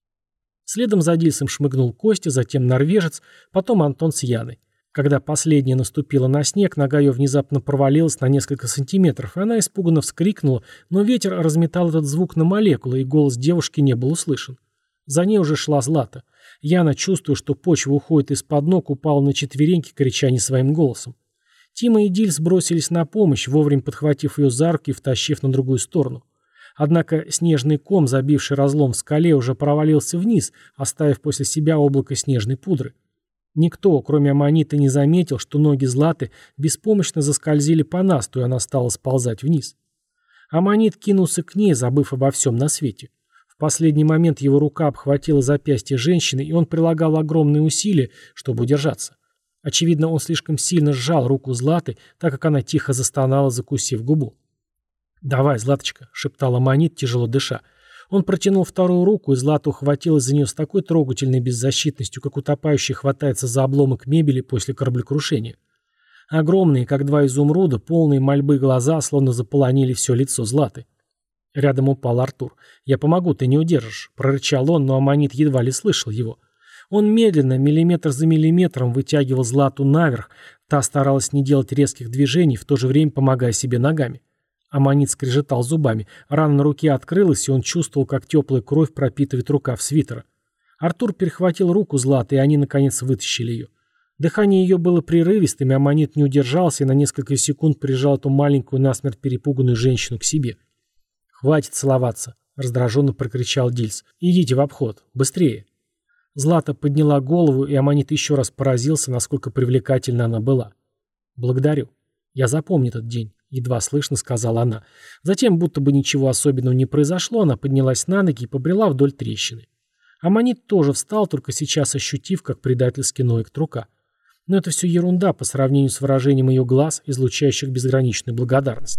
Следом за Дильсом шмыгнул Костя, затем норвежец, потом Антон с Яной. Когда последняя наступила на снег, нога ее внезапно провалилась на несколько сантиметров, и она испуганно вскрикнула, но ветер разметал этот звук на молекулы, и голос девушки не был услышан. За ней уже шла Злата. Яна, чувствуя, что почва уходит из-под ног, упала на четвереньки, крича не своим голосом. Тима и Дильс бросились на помощь, вовремя подхватив ее за руки и втащив на другую сторону. Однако снежный ком, забивший разлом в скале, уже провалился вниз, оставив после себя облако снежной пудры. Никто, кроме Аммонита, не заметил, что ноги Златы беспомощно заскользили по насту, и она стала сползать вниз. Аммонит кинулся к ней, забыв обо всем на свете. В последний момент его рука обхватила запястье женщины, и он прилагал огромные усилия, чтобы удержаться. Очевидно, он слишком сильно сжал руку Златы, так как она тихо застонала, закусив губу. «Давай, Златочка», — шептал Аммонит, тяжело дыша. Он протянул вторую руку, и Злата ухватилась за нее с такой трогательной беззащитностью, как утопающий хватается за обломок мебели после кораблекрушения. Огромные, как 2 изумруда, полные мольбы глаза, словно заполонили все лицо Златы. Рядом упал Артур. «Я помогу, ты не удержишь», — прорычал он, но Аммонит едва ли слышал его. Он медленно, миллиметр за миллиметром, вытягивал Злату наверх, та старалась не делать резких движений, в то же время помогая себе ногами. Аммонит скрежетал зубами. Рана на руке открылась, и он чувствовал, как теплая кровь пропитывает рукав свитера. Артур перехватил руку Златы, и они, наконец, вытащили ее. Дыхание ее было прерывистым, и Аммонит не удержался и на несколько секунд прижал эту маленькую, насмерть перепуганную женщину к себе. «Хватит целоваться!» — раздраженно прокричал Дильс. «Идите в обход! Быстрее!» Злата подняла голову, и Аммонит еще раз поразился, насколько привлекательна она была. «Благодарю. Я запомню этот день», — едва слышно сказала она. Затем, будто бы ничего особенного не произошло, она поднялась на ноги и побрела вдоль трещины. Аммонит тоже встал, только сейчас ощутив, как предательски ноет рука. Но это все ерунда по сравнению с выражением ее глаз, излучающих безграничную благодарность.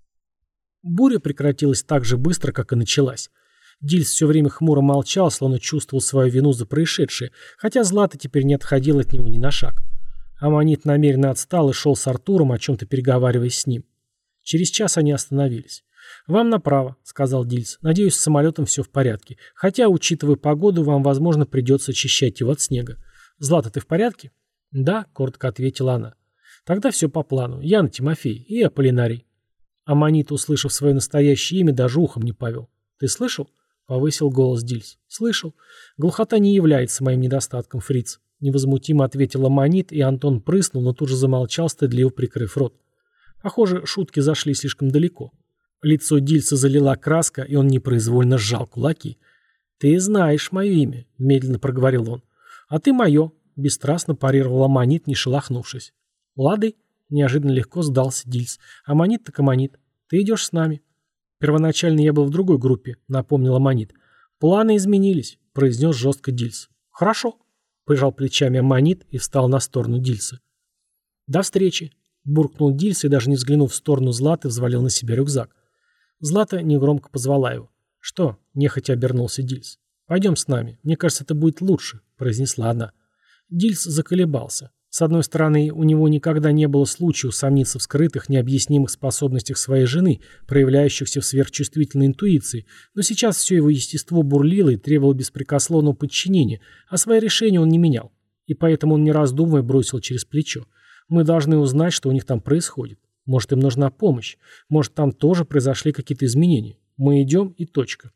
Буря прекратилась так же быстро, как и началась. Дильс все время хмуро молчал, словно чувствовал свою вину за происшедшее, хотя Злата теперь не отходила от него ни на шаг. Аммонит намеренно отстал и шел с Артуром, о чем-то переговариваясь с ним. Через час они остановились. «Вам направо», — сказал Дильс. «Надеюсь, с самолетом все в порядке. Хотя, учитывая погоду, вам, возможно, придется очищать его от снега. Злата, ты в порядке?» «Да», — коротко ответила она. «Тогда все по плану. Яна, Тимофей и Аполлинарий». Аммонит, услышав свое настоящее имя, даже ухом не повел. «Ты слышал?» — повысил голос Дильс. «Слышал. Глухота не является моим недостатком, фриц», — невозмутимо ответил Аммонит, и Антон прыснул, но тут же замолчал, стыдливо прикрыв рот. Похоже, шутки зашли слишком далеко. Лицо Дильса залила краска, и он непроизвольно сжал кулаки. «Ты знаешь мое имя», — медленно проговорил он. «А ты мое», — бесстрастно парировал Аммонит, не шелохнувшись. «Лады», — неожиданно легко сдался Дильс. «Аммонит так Аммонит. Ты идешь с нами». «Первоначально я был в другой группе», — напомнил Аммонит. «Планы изменились», — произнес жестко Дильс. «Хорошо», — пожал плечами Аммонит и встал на сторону Дильса. «До встречи», — буркнул Дильс и, даже не взглянув в сторону Златы, взвалил на себя рюкзак. Злата негромко позвала его. «Что?» — нехотя обернулся Дильс. «Пойдем с нами. Мне кажется, это будет лучше», — произнесла она. Дильс заколебался. С одной стороны, у него никогда не было случая усомниться в скрытых, необъяснимых способностях своей жены, проявляющихся в сверхчувствительной интуиции, но сейчас все его естество бурлило и требовало беспрекословного подчинения, а свои решения он не менял. И поэтому он, не раздумывая, бросил через плечо. «Мы должны узнать, что у них там происходит. Может, им нужна помощь. Может, там тоже произошли какие-то изменения. Мы идем и точка».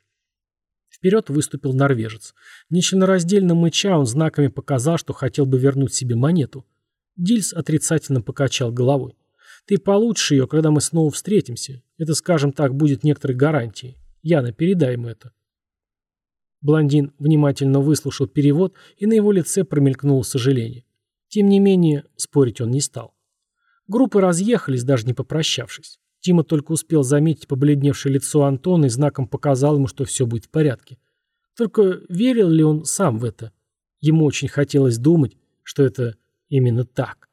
Вперед выступил норвежец. Нечленораздельно мыча, он знаками показал, что хотел бы вернуть себе монету. Дильс отрицательно покачал головой. «Ты получишь ее, когда мы снова встретимся. Это, скажем так, будет некоторой гарантией. Яна, передай ему это». Блондин внимательно выслушал перевод, и на его лице промелькнуло сожаление. Тем не менее, спорить он не стал. Группы разъехались, даже не попрощавшись. Тима только успел заметить побледневшее лицо Антона и знаком показал ему, что все будет в порядке. Только верил ли он сам в это? Ему очень хотелось думать, что это именно так.